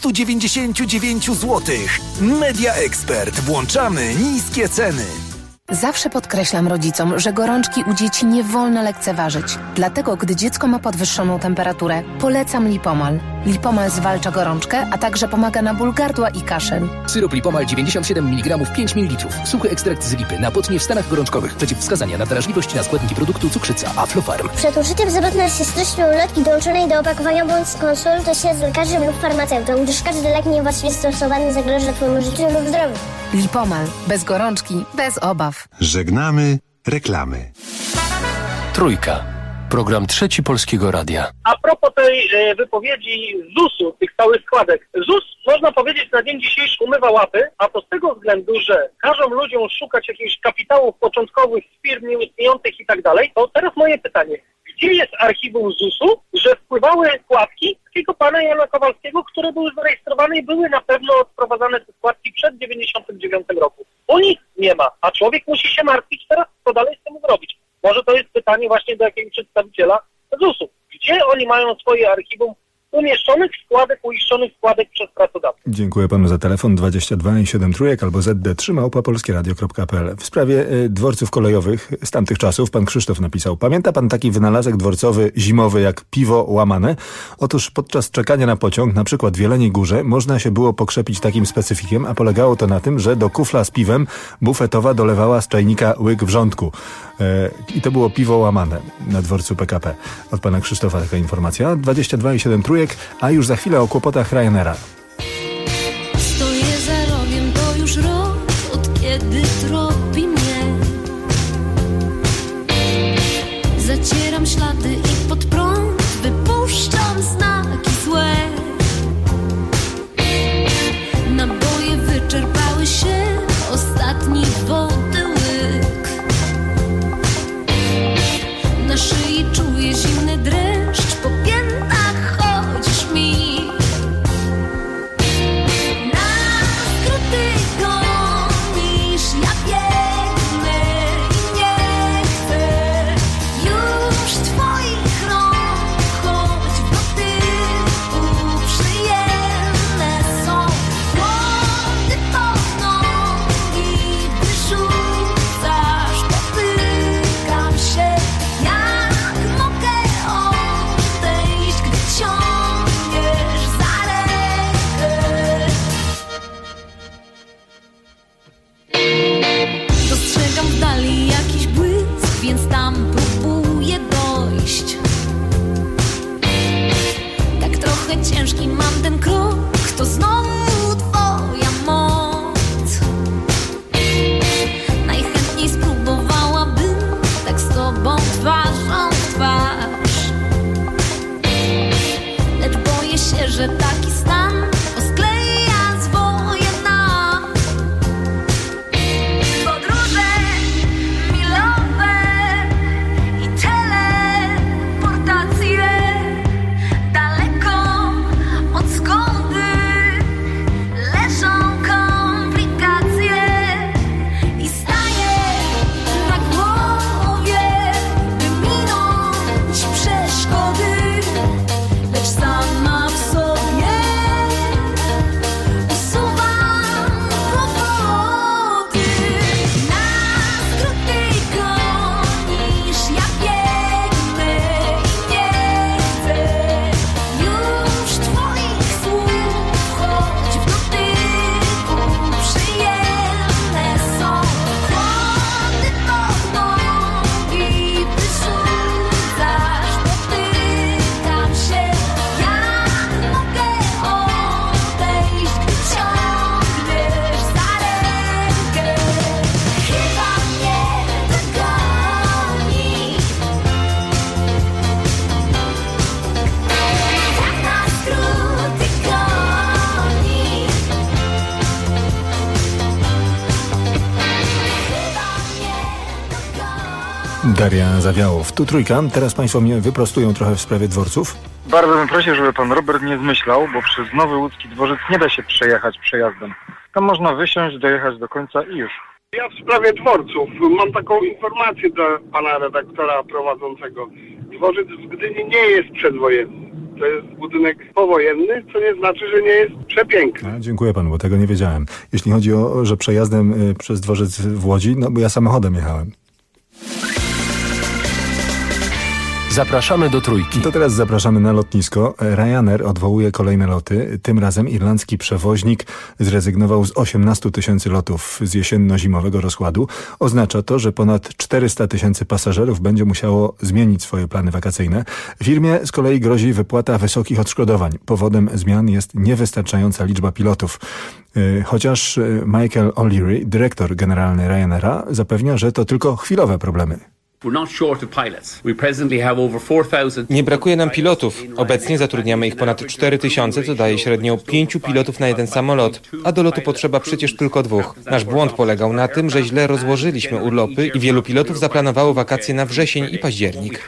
299 zł. Media Expert. Włączamy niskie ceny. Zawsze podkreślam rodzicom, że gorączki u dzieci nie wolno lekceważyć. Dlatego, gdy dziecko ma podwyższoną temperaturę, polecam Lipomal. Lipomal zwalcza gorączkę, a także pomaga na ból gardła i kaszel. Syrop Lipomal 97 mg 5 ml. Suchy ekstrakt z lipy. Napotnie w stanach gorączkowych. Przeciwwskazania na wrażliwość na składniki produktu cukrzyca Aflofarm. Przed użyciem zwrotna narcystycznej ulotki dołączonej do opakowania bądź skonsultuj się z lekarzem lub farmaceutą, gdyż każdy lek niewłaściwie stosowany zagroży twojemu życiu lub zdrowiu. Lipomal. Bez gorączki, bez obaw. Żegnamy reklamy. Trójka. Program Trzeci Polskiego Radia. A propos tej wypowiedzi ZUS-u, tych stałych składek. ZUS, można powiedzieć, na dzień dzisiejszy umywa łapy, a to z tego względu, że każą ludziom szukać jakichś kapitałów początkowych z firm nieistniejących i tak dalej. To teraz moje pytanie. Gdzie jest archiwum ZUS-u, że wpływały składki takiego pana Jana Kowalskiego, które były zarejestrowane i były na pewno odprowadzane te składki przed 99 roku? U nich nie ma, a człowiek musi się martwić teraz, co dalej z tym zrobić. Może to jest pytanie właśnie do jakiegoś przedstawiciela ZUS-u. Gdzie oni mają swoje archiwum umieszczonych składek przez pracodawcę? Dziękuję panu za telefon 22 i 7 trójek albo zd3@polskieradio.pl. W sprawie dworców kolejowych z tamtych czasów pan Krzysztof napisał: pamięta pan taki wynalazek dworcowy zimowy jak piwo łamane? Otóż podczas czekania na pociąg, na przykład w Jeleniej Górze, można się było pokrzepić takim specyfikiem, a polegało to na tym, że do kufla z piwem bufetowa dolewała z czajnika łyk wrzątku. I to było piwo łamane na dworcu PKP. Od pana Krzysztofa taka informacja. 22 i 7 trójek, a już za chwilę o kłopotach Ryanaira. Stoję za rogiem, to już rok, od kiedy tropi mnie. Zacieram ślady i pod prąd wypuszczam znaki złe. Naboje wyczerpały się, ostatni wody łyk. Na szyi czuję zimny dreszcz, po piętach chodzisz mi. Na skróty gonisz, ja biegnę i nie chcę już twoich rąk, choć w dotyku przyjemne są. Młody pod nogi wyrzucasz, dotykam się. Jak mogę odejść, gdy ciągniesz za rękę? Dostrzegam w dali jakiś błysk, więc tam próbuję dojść. Tak trochę ciężki mam ten krok, to znowu twoja moc. Najchętniej spróbowałabym tak z tobą twarzą w twarz. Lecz boję się, że taki stan poskleja zwoje nam. Podróże milowe i teleportacje daleko od zgody leżą komplikacje i staję na głowie, by minąć przeszkody, lecz sama w sobie usuwam powody. Na skróty gonisz, ja biegnę i nie chcę już twoich słów, choć w dotyku przyjemne są. Chłody pod nogi wyrzucasz, dotykam się. Jak mogę odejść, gdy ciągniesz za rękę? Chyba mnie dogoni. Tak na skróty goni. Daria Zawiałow. Tu trójka. Teraz państwo mnie wyprostują trochę w sprawie dworców. Bardzo bym prosił, żeby pan Robert nie zmyślał, bo przez Nowy Łódzki dworzec nie da się przejechać przejazdem. Tam można wysiąść, dojechać do końca i już. Ja w sprawie dworców mam taką informację dla pana redaktora prowadzącego. Dworzec w Gdyni nie jest przedwojenny. To jest budynek powojenny, co nie znaczy, że nie jest przepiękny. A, dziękuję panu, bo tego nie wiedziałem. Jeśli chodzi o, że przejazdem przez dworzec w Łodzi, no bo ja samochodem jechałem. Zapraszamy do trójki. To teraz zapraszamy na lotnisko. Ryanair odwołuje kolejne loty. Tym razem irlandzki przewoźnik zrezygnował z 18 000 lotów z jesienno-zimowego rozkładu. Oznacza to, że ponad 400 000 pasażerów będzie musiało zmienić swoje plany wakacyjne. Firmie z kolei grozi wypłata wysokich odszkodowań. Powodem zmian jest niewystarczająca liczba pilotów. Chociaż Michael O'Leary, dyrektor generalny Ryanaira, zapewnia, że to tylko chwilowe problemy. Nie brakuje nam pilotów. Obecnie zatrudniamy ich ponad 4000, co daje średnio 5 pilotów na jeden samolot, a do lotu potrzeba przecież tylko 2. Nasz błąd polegał na tym, że źle rozłożyliśmy urlopy i wielu pilotów zaplanowało wakacje na wrzesień i październik.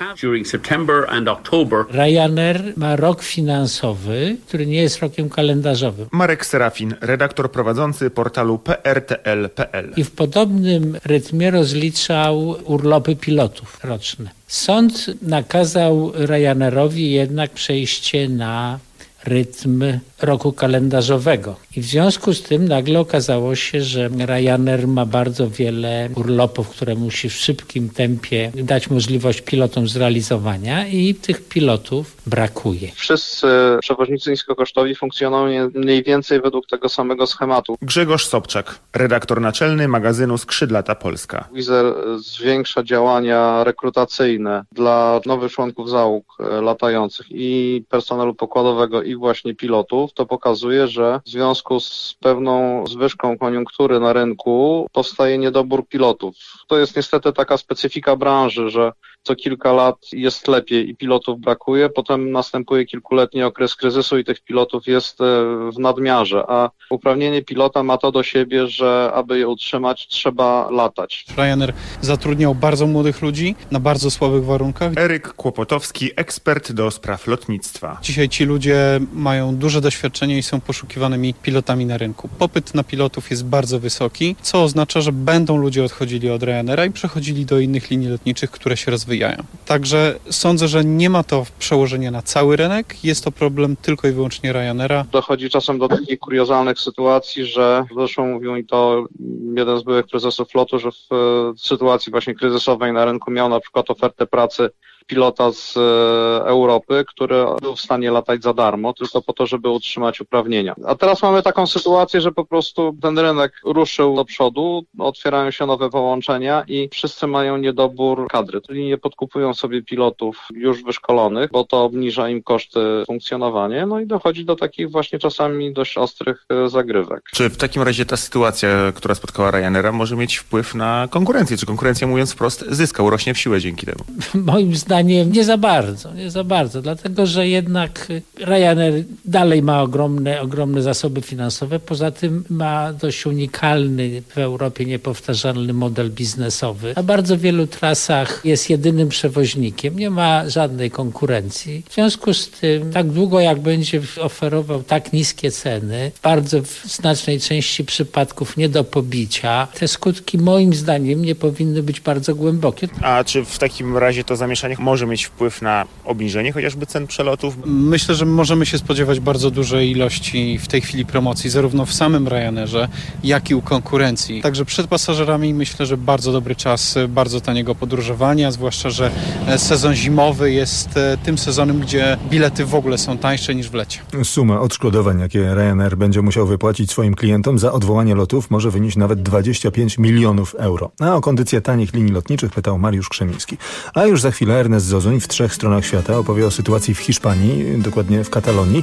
Ryanair ma rok finansowy, który nie jest rokiem kalendarzowym. Marek Serafin, redaktor prowadzący portalu prtl.pl. I w podobnym rytmie rozliczał urlopy pilotów roczne. Sąd nakazał Ryanairowi jednak przejście na rytm roku kalendarzowego. I w związku z tym nagle okazało się, że Ryanair ma bardzo wiele urlopów, które musi w szybkim tempie dać możliwość pilotom zrealizowania i tych pilotów brakuje. Wszyscy przewoźnicy niskokosztowi funkcjonują mniej więcej według tego samego schematu. Grzegorz Sobczak, redaktor naczelny magazynu Skrzydlata Polska. Wizz Air zwiększa działania rekrutacyjne dla nowych członków załóg latających i personelu pokładowego i właśnie pilotów. To pokazuje, że w związku z pewną zwyżką koniunktury na rynku powstaje niedobór pilotów. To jest niestety taka specyfika branży, że co kilka lat jest lepiej i pilotów brakuje, potem następuje kilkuletni okres kryzysu i tych pilotów jest w nadmiarze, a uprawnienie pilota ma to do siebie, że aby je utrzymać, trzeba latać. Ryanair zatrudniał bardzo młodych ludzi na bardzo słabych warunkach. Eryk Kłopotowski, ekspert do spraw lotnictwa. Dzisiaj ci ludzie mają duże doświadczenie i są poszukiwanymi pilotami na rynku. Popyt na pilotów jest bardzo wysoki, co oznacza, że będą ludzie odchodzili od Ryanaira i przechodzili do innych linii lotniczych, które się rozwijają. Także sądzę, że nie ma to przełożenia na cały rynek, jest to problem tylko i wyłącznie Ryanaira. Dochodzi czasem do takich kuriozalnych sytuacji, że zresztą mówił mi to jeden z byłych prezesów lotu, że w sytuacji właśnie kryzysowej na rynku miał na przykład ofertę pracy pilota z Europy, który był w stanie latać za darmo, tylko po to, żeby utrzymać uprawnienia. A teraz mamy taką sytuację, że po prostu ten rynek ruszył do przodu, otwierają się nowe połączenia i wszyscy mają niedobór kadry. Czyli nie podkupują sobie pilotów już wyszkolonych, bo to obniża im koszty funkcjonowania, no i dochodzi do takich właśnie czasami dość ostrych zagrywek. Czy w takim razie ta sytuacja, która spotkała Ryanaira, może mieć wpływ na konkurencję? Czy konkurencja, mówiąc wprost, zyska, urośnie w siłę dzięki temu? Moim zdaniem nie za bardzo, dlatego że jednak Ryanair dalej ma ogromne zasoby finansowe, poza tym ma dość unikalny, w Europie niepowtarzalny model biznesowy. Na bardzo wielu trasach jest jedynym przewoźnikiem, nie ma żadnej konkurencji. W związku z tym, tak długo jak będzie oferował tak niskie ceny, bardzo w znacznej części przypadków nie do pobicia, te skutki moim zdaniem nie powinny być bardzo głębokie. A czy w takim razie to zamieszanie może mieć wpływ na obniżenie chociażby cen przelotów? Myślę, że możemy się spodziewać bardzo dużej ilości w tej chwili promocji, zarówno w samym Ryanairze, jak i u konkurencji. Także przed pasażerami myślę, że bardzo dobry czas bardzo taniego podróżowania, zwłaszcza, że sezon zimowy jest tym sezonem, gdzie bilety w ogóle są tańsze niż w lecie. Suma odszkodowań, jakie Ryanair będzie musiał wypłacić swoim klientom za odwołanie lotów, może wynieść nawet 25 milionów euro. A o kondycję tanich linii lotniczych pytał Mariusz Krzemiński. A już za chwilę Ernest Zozuń w 3 stronach świata opowie o sytuacji w Hiszpanii, dokładnie w Katalonii,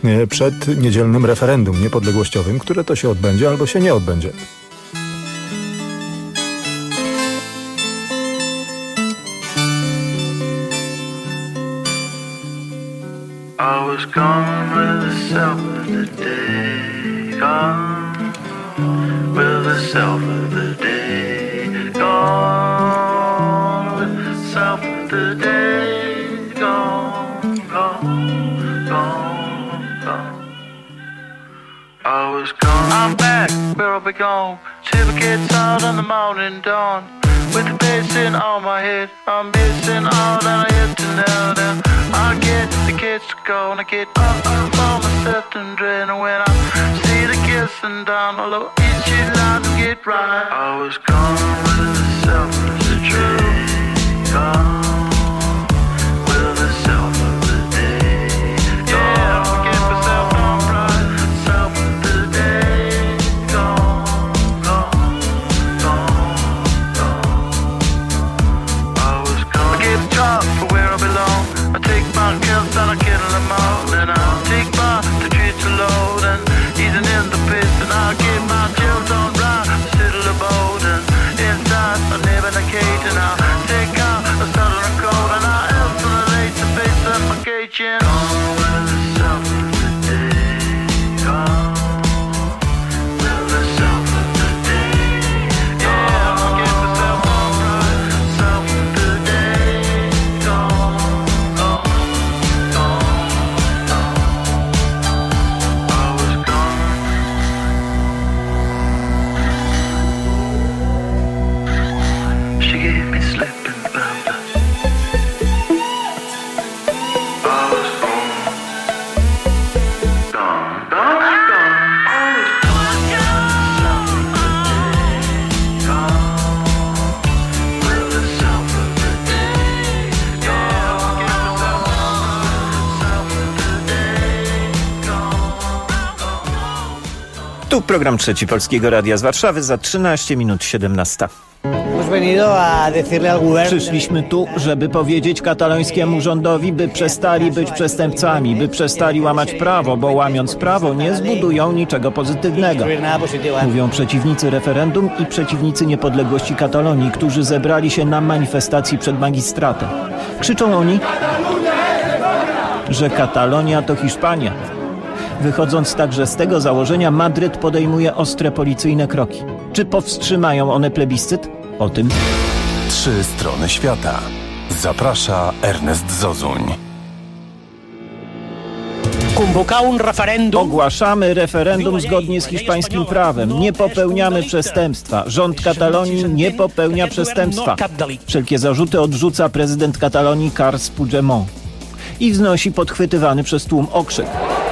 przed niedzielnym referendum niepodległościowym, które to się odbędzie albo się nie odbędzie. I was gone with the self of the day, gone with the self of the day, gone with the self of the day, gone, gone, gone, gone. I was gone, I'm back, where I'll be gone, till it gets out in the morning dawn. With the bass in on my head, I'm missing all that I have to know now. I get the kids to go and I get up on myself and dread. And when I see the kissing down, although each line to get right, I was gone with the self of the day, gone with the self of the day. Yeah, I'll get myself on right, self of the day, gone, gone, gone, gone. I was gone. I gave a job for where I belong. I take my kills and I kill them all. Then I'll take my to treat the load and easing in the pits. And I'll get my chills on right, settle the boat and inside Tu program Trzeci Polskiego Radia z Warszawy za 13 minut 17. Przyszliśmy tu, żeby powiedzieć katalońskiemu rządowi, by przestali być przestępcami, by przestali łamać prawo, bo łamiąc prawo nie zbudują niczego pozytywnego. Mówią przeciwnicy referendum i przeciwnicy niepodległości Katalonii, którzy zebrali się na manifestacji przed magistratem. Krzyczą oni, że Katalonia to Hiszpania. Wychodząc także z tego założenia, Madryt podejmuje ostre policyjne kroki. Czy powstrzymają one plebiscyt? O tym. 3 strony świata. Zaprasza Ernest Zozuń. Ogłaszamy referendum zgodnie z hiszpańskim prawem. Nie popełniamy przestępstwa. Rząd Katalonii nie popełnia przestępstwa. Wszelkie zarzuty odrzuca prezydent Katalonii Carles Puigdemont. I wznosi podchwytywany przez tłum okrzyk.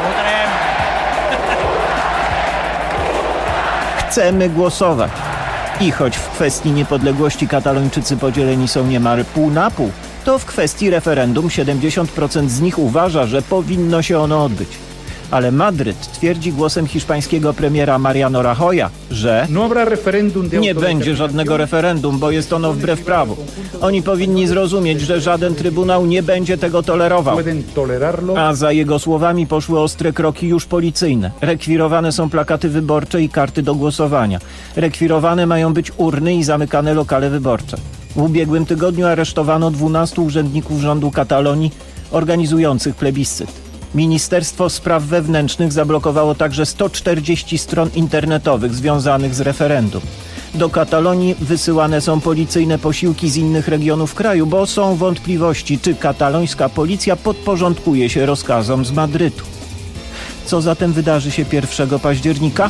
Chcemy głosować. I choć w kwestii niepodległości Katalończycy podzieleni są niemal pół na pół, to w kwestii referendum 70% z nich uważa, że powinno się ono odbyć. Ale Madryt twierdzi głosem hiszpańskiego premiera Mariano Rajoya, że nie będzie żadnego referendum, bo jest ono wbrew prawu. Oni powinni zrozumieć, że żaden trybunał nie będzie tego tolerował. A za jego słowami poszły ostre kroki już policyjne. Rekwirowane są plakaty wyborcze i karty do głosowania. Rekwirowane mają być urny i zamykane lokale wyborcze. W ubiegłym tygodniu aresztowano 12 urzędników rządu Katalonii organizujących plebiscyt. Ministerstwo Spraw Wewnętrznych zablokowało także 140 stron internetowych związanych z referendum. Do Katalonii wysyłane są policyjne posiłki z innych regionów kraju, bo są wątpliwości, czy katalońska policja podporządkuje się rozkazom z Madrytu. Co zatem wydarzy się 1 października?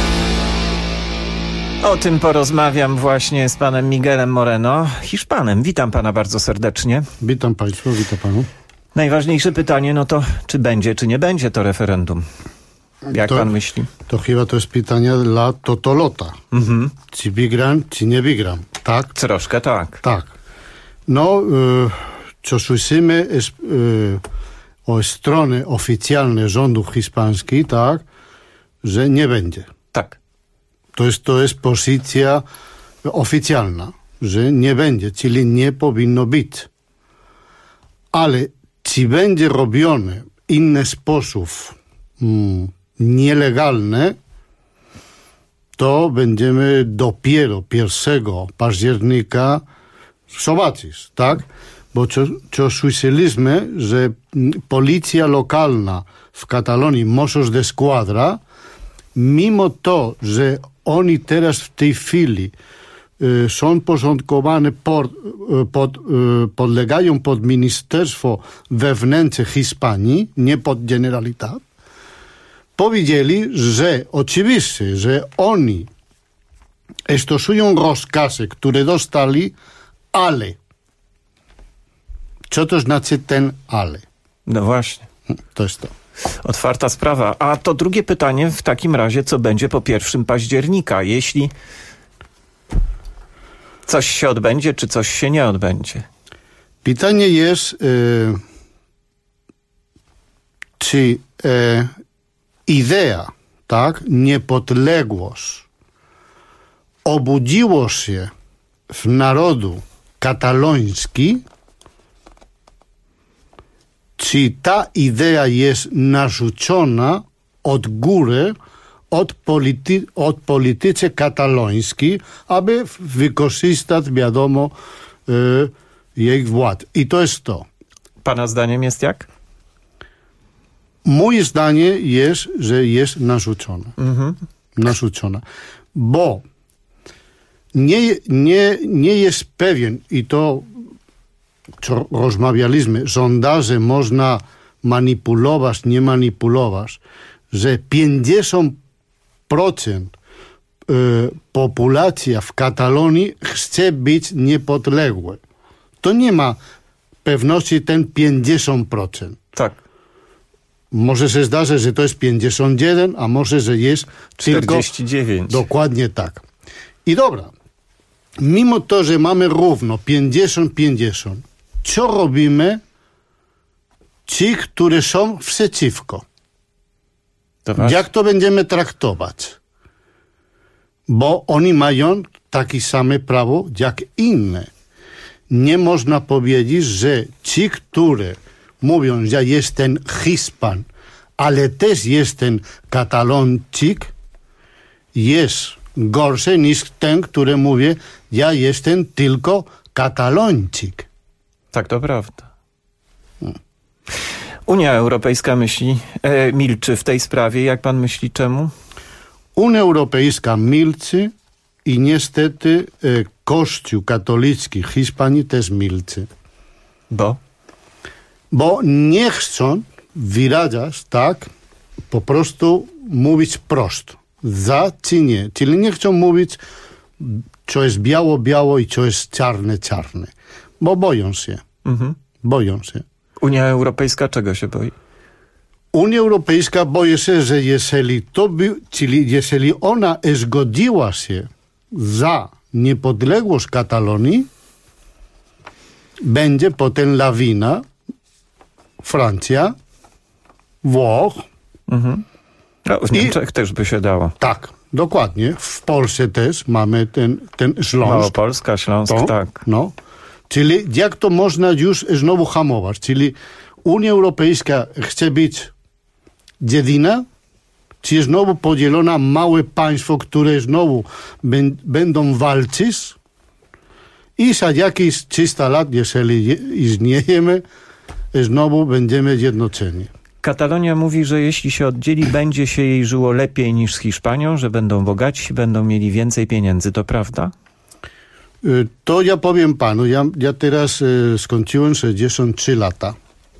O tym porozmawiam właśnie z panem Miguelem Moreno, Hiszpanem. Witam pana bardzo serdecznie. Witam państwa, witam panu. Najważniejsze pytanie, no to czy będzie, czy nie będzie to referendum? Jak pan myśli? To chyba to jest pytanie dla totolota. Czy wygram, czy nie wygram, tak? Troszkę tak. Tak. No, co słyszymy o strony oficjalnej rządu hiszpańskiej, tak, że nie będzie. Tak. To jest pozycja oficjalna, że nie będzie, czyli nie powinno być. Ale czy będzie robione w inny sposób nielegalny, to będziemy dopiero 1 października zobaczyć, tak? Bo co słyszeliśmy, że policja lokalna w Katalonii, Mossos d'Esquadra, mimo to, że oni teraz w tej chwili są porządkowane, podlegają pod Ministerstwo Wewnętrzne Hiszpanii, nie pod Generalitat, powiedzieli, że oczywiście, że oni stosują rozkazy, które dostali, ale co to znaczy ten ale? No właśnie. To jest to. Otwarta sprawa. A to drugie pytanie w takim razie, co będzie po 1 października, jeśli coś się odbędzie, czy coś się nie odbędzie? Pytanie jest, czy idea, tak, niepodległość obudziło się w narodu kataloński, czy ta idea jest narzucona od góry, od polityce katalońskiej, aby wykorzystać, wiadomo, jej władzę. I to jest to. Pana zdaniem jest jak? Moje zdanie jest, że jest narzucona. Narzucona. Bo nie jest pewien, i to co rozmawialiśmy, sondaże można manipulować, nie manipulować, że 50% populacja w Katalonii chce być niepodległa. To nie ma pewności ten 50%. Tak. Może się zdarzy, że to jest 51, a może, że jest 49. Tylko... Dokładnie tak. I dobra. Mimo to, że mamy równo 50-50, co robimy ci, którzy są przeciwko? Jak to będziemy traktować? bo oni mają takie same prawo jak inne. Nie można powiedzieć, że ci, którzy mówią, że jestem Hiszpan, ale też jestem Katalończyk, jest gorszy niż ten, który mówi, ja jestem tylko Katalończyk. Tak, to prawda. Unia Europejska milczy w tej sprawie. Jak pan myśli, czemu? Unia Europejska milczy i niestety Kościół katolicki Hiszpanii też milczy. Bo nie chcą wyrażać tak, po prostu mówić prosto. Za czy nie. Czyli nie chcą mówić, co jest biało i co jest czarne. Bo boją się. Boją się. Unia Europejska czego się boi? Unia Europejska boi się, że jeżeli ona zgodziła się za niepodległość Katalonii, będzie potem lawina Francja, Włoch. No, w Niemczech też by się dało. Tak, dokładnie. W Polsce też mamy ten Śląsk. Małopolska, Śląsk, tak. No. Czyli jak to można już znowu hamować? Czyli Unia Europejska chce być jedyna, czy znowu podzielona małe państwo, które znowu będą walczyć i za jakieś 300 lat, jeżeli istniejemy, znowu będziemy zjednoczeni. Katalonia mówi, że jeśli się oddzieli, będzie się jej żyło lepiej niż z Hiszpanią, że będą bogatsi, będą mieli więcej pieniędzy. To prawda? To ja powiem panu, ja teraz skończyłem 63 lata.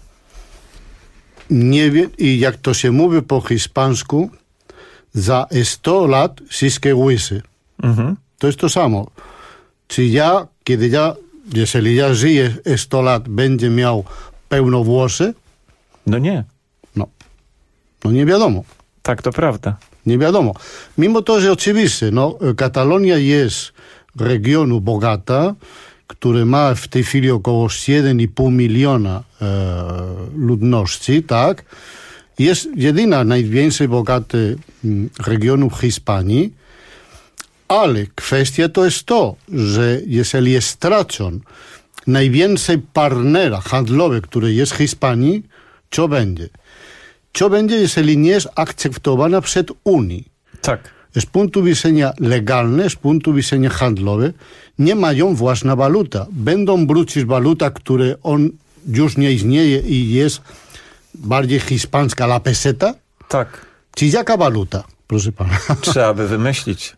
Nie wiem, i jak to się mówi po hiszpańsku, za 100 lat wszystkie łysy. To jest to samo. Czy jeżeli ja żyję 100 lat, będzie miał pełno włosy? No nie. No nie wiadomo. Tak, to prawda. Nie wiadomo. Mimo to, że oczywiście, Katalonia jest regionu bogata, który ma w tej chwili około 7,5 miliona ludności, tak? Jest jedyna najwięcej bogaty regionu Hiszpanii, ale kwestia to jest to, że jeżeli jest stracony najwięcej partnera handlowych, który jest w Hiszpanii, co będzie? Co będzie, jeżeli nie jest akceptowana przez Unię? Tak. Z punktu widzenia legalnego, z punktu widzenia handlowego, nie mają własna waluta. Będą wrócić waluta, która już nie istnieje i jest bardziej hiszpańska, la peseta? Tak. Czy jaka waluta, proszę pana? Trzeba by wymyślić.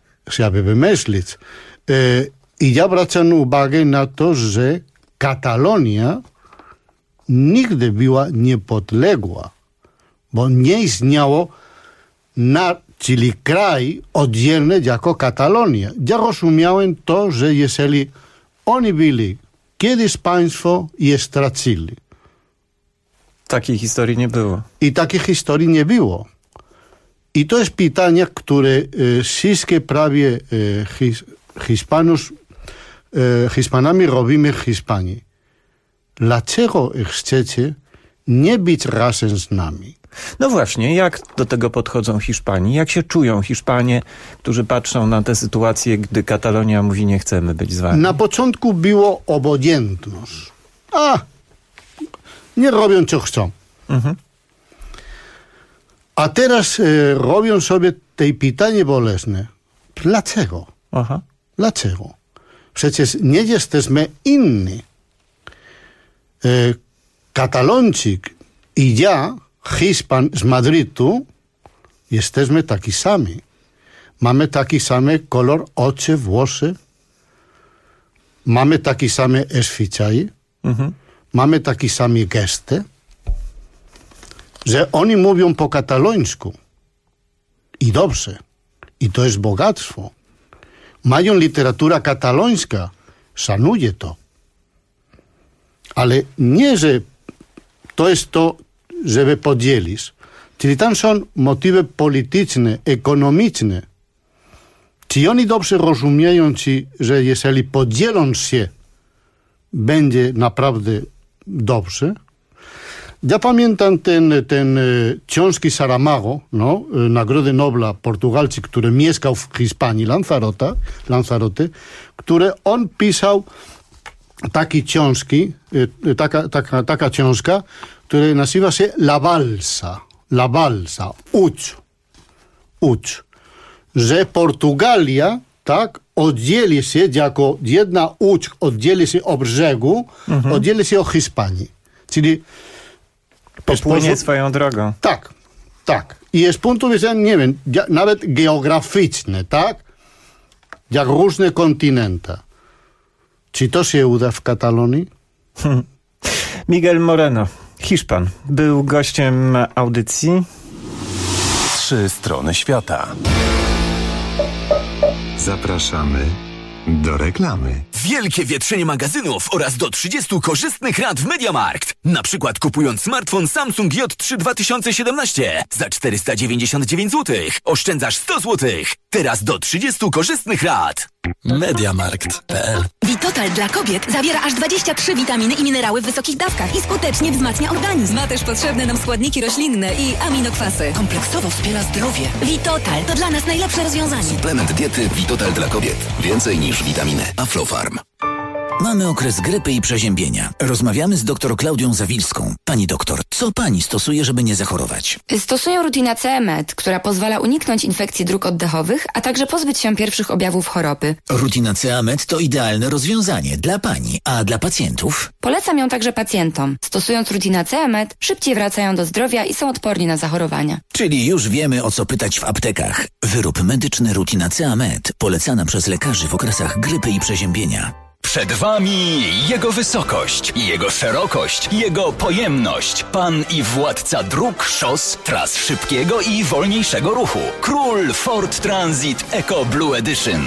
I ja zwracam uwagę na to, że Katalonia nigdy była niepodległa, bo nie istniało czyli kraj oddzielny jako Katalonia. Ja rozumiałem to, że jeżeli oni byli kiedyś państwo i stracili. Takiej historii nie było. I takiej historii nie było. I to jest pytanie, które wszystkie prawie Hiszpanami robimy w Hiszpanii. Dlaczego chcecie nie być razem z nami? No właśnie, jak do tego podchodzą Hiszpanii? Jak się czują Hiszpanie, którzy patrzą na tę sytuację, gdy Katalonia mówi, nie chcemy być z wami? Na początku było obojętność. Nie robią co chcą. A teraz robią sobie te pytanie bolesne. Dlaczego? Dlaczego? Przecież nie jesteśmy inni. Katalończyk i ja, Hiszpan z Madrytu, jesteśmy taki sami. Mamy taki samy kolor oczy, włosy. Mamy taki same zwyczaje. Mamy takie same gesty. Że oni mówią po katalońsku. I dobrze. I to jest bogactwo. Mają literatura katalońska. Szanuje to. Ale nie, że to jest to, żeby podzielić. Czyli tam są motywy polityczne, ekonomiczne. Czy oni dobrze rozumieją, że jeżeli podzielą się, będzie naprawdę dobrze? Ja pamiętam ten książki Saramago, no, Nagrody Nobla, Portugalczyk, który mieszkał w Hiszpanii, Lanzarote, które on pisał takie książki, taka książka, która nazywa się La Balsa, ucz, że Portugalia, tak, oddzieli się, jako jedna łódź oddzieli się od brzegu, oddzieli się od Hiszpanii. Czyli popłynie swoją drogą. Tak. I z punktu widzenia, nie wiem, nawet geograficzne, tak? Jak różne kontynenty. Czy to się uda w Katalonii? Miguel Moreno, Hiszpan, był gościem audycji 3 strony świata. Zapraszamy do reklamy. Wielkie wietrzenie magazynów oraz do 30 korzystnych rat w MediaMarkt. Na przykład kupując smartfon Samsung J3 2017 za 499 zł. Oszczędzasz 100 zł. Teraz do 30 korzystnych rat. MediaMarkt.pl. Vitotal dla kobiet zawiera aż 23 witaminy i minerały w wysokich dawkach i skutecznie wzmacnia organizm. Ma też potrzebne nam składniki roślinne i aminokwasy. Kompleksowo wspiera zdrowie. Vitotal to dla nas najlepsze rozwiązanie. Suplement diety Vitotal dla kobiet. Więcej niż witaminy. Aflofarm. Mamy okres grypy i przeziębienia. Rozmawiamy z dr Klaudią Zawilską. Pani doktor, co pani stosuje, żeby nie zachorować? Stosuję Rutinacea Med, która pozwala uniknąć infekcji dróg oddechowych, a także pozbyć się pierwszych objawów choroby. Rutinacea Med to idealne rozwiązanie dla pani, a dla pacjentów? Polecam ją także pacjentom. Stosując Rutinacea Med, szybciej wracają do zdrowia i są odporni na zachorowania. Czyli już wiemy, o co pytać w aptekach. Wyrób medyczny Rutinacea Med, polecana przez lekarzy w okresach grypy i przeziębienia. Przed wami jego wysokość, jego szerokość, jego pojemność. Pan i władca dróg, szos, tras szybkiego i wolniejszego ruchu. Król Ford Transit Eco Blue Edition.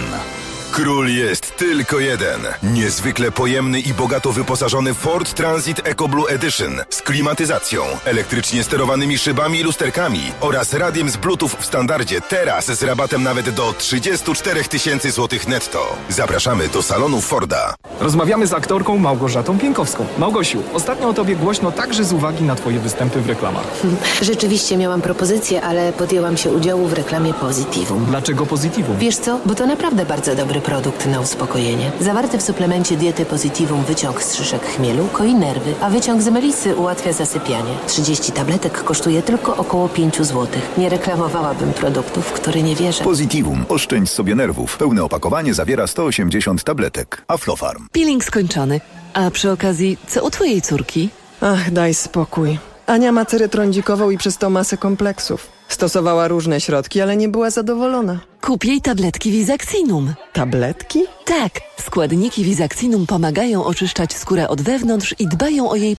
Król jest tylko jeden. Niezwykle pojemny i bogato wyposażony Ford Transit Eco Blue Edition z klimatyzacją, elektrycznie sterowanymi szybami i lusterkami oraz radiem z Bluetooth w standardzie. Teraz z rabatem nawet do 34 000 złotych netto. Zapraszamy do salonu Forda. Rozmawiamy z aktorką Małgorzatą Pienkowską. Małgosiu, ostatnio o tobie głośno także z uwagi na twoje występy w reklamach. Rzeczywiście miałam propozycję, ale podjęłam się udziału w reklamie Positivum. Dlaczego Positivum? Wiesz co, bo to naprawdę bardzo dobry produkt na uspokojenie. Zawarty w suplemencie diety Positivum wyciąg z szyszek chmielu koi nerwy, a wyciąg z melisy ułatwia zasypianie. 30 tabletek kosztuje tylko około 5 zł. Nie reklamowałabym produktów, w które nie wierzę. Positivum. Oszczędź sobie nerwów. Pełne opakowanie zawiera 180 tabletek. Aflofarm. Peeling skończony. A przy okazji, co u twojej córki? Ach, daj spokój. Ania ma cerę trądzikową i przez to masę kompleksów. Stosowała różne środki, ale nie była zadowolona. Kup jej tabletki Visaxinum. Tabletki? Tak. Składniki Visaxinum pomagają oczyszczać skórę od wewnątrz i dbają o jej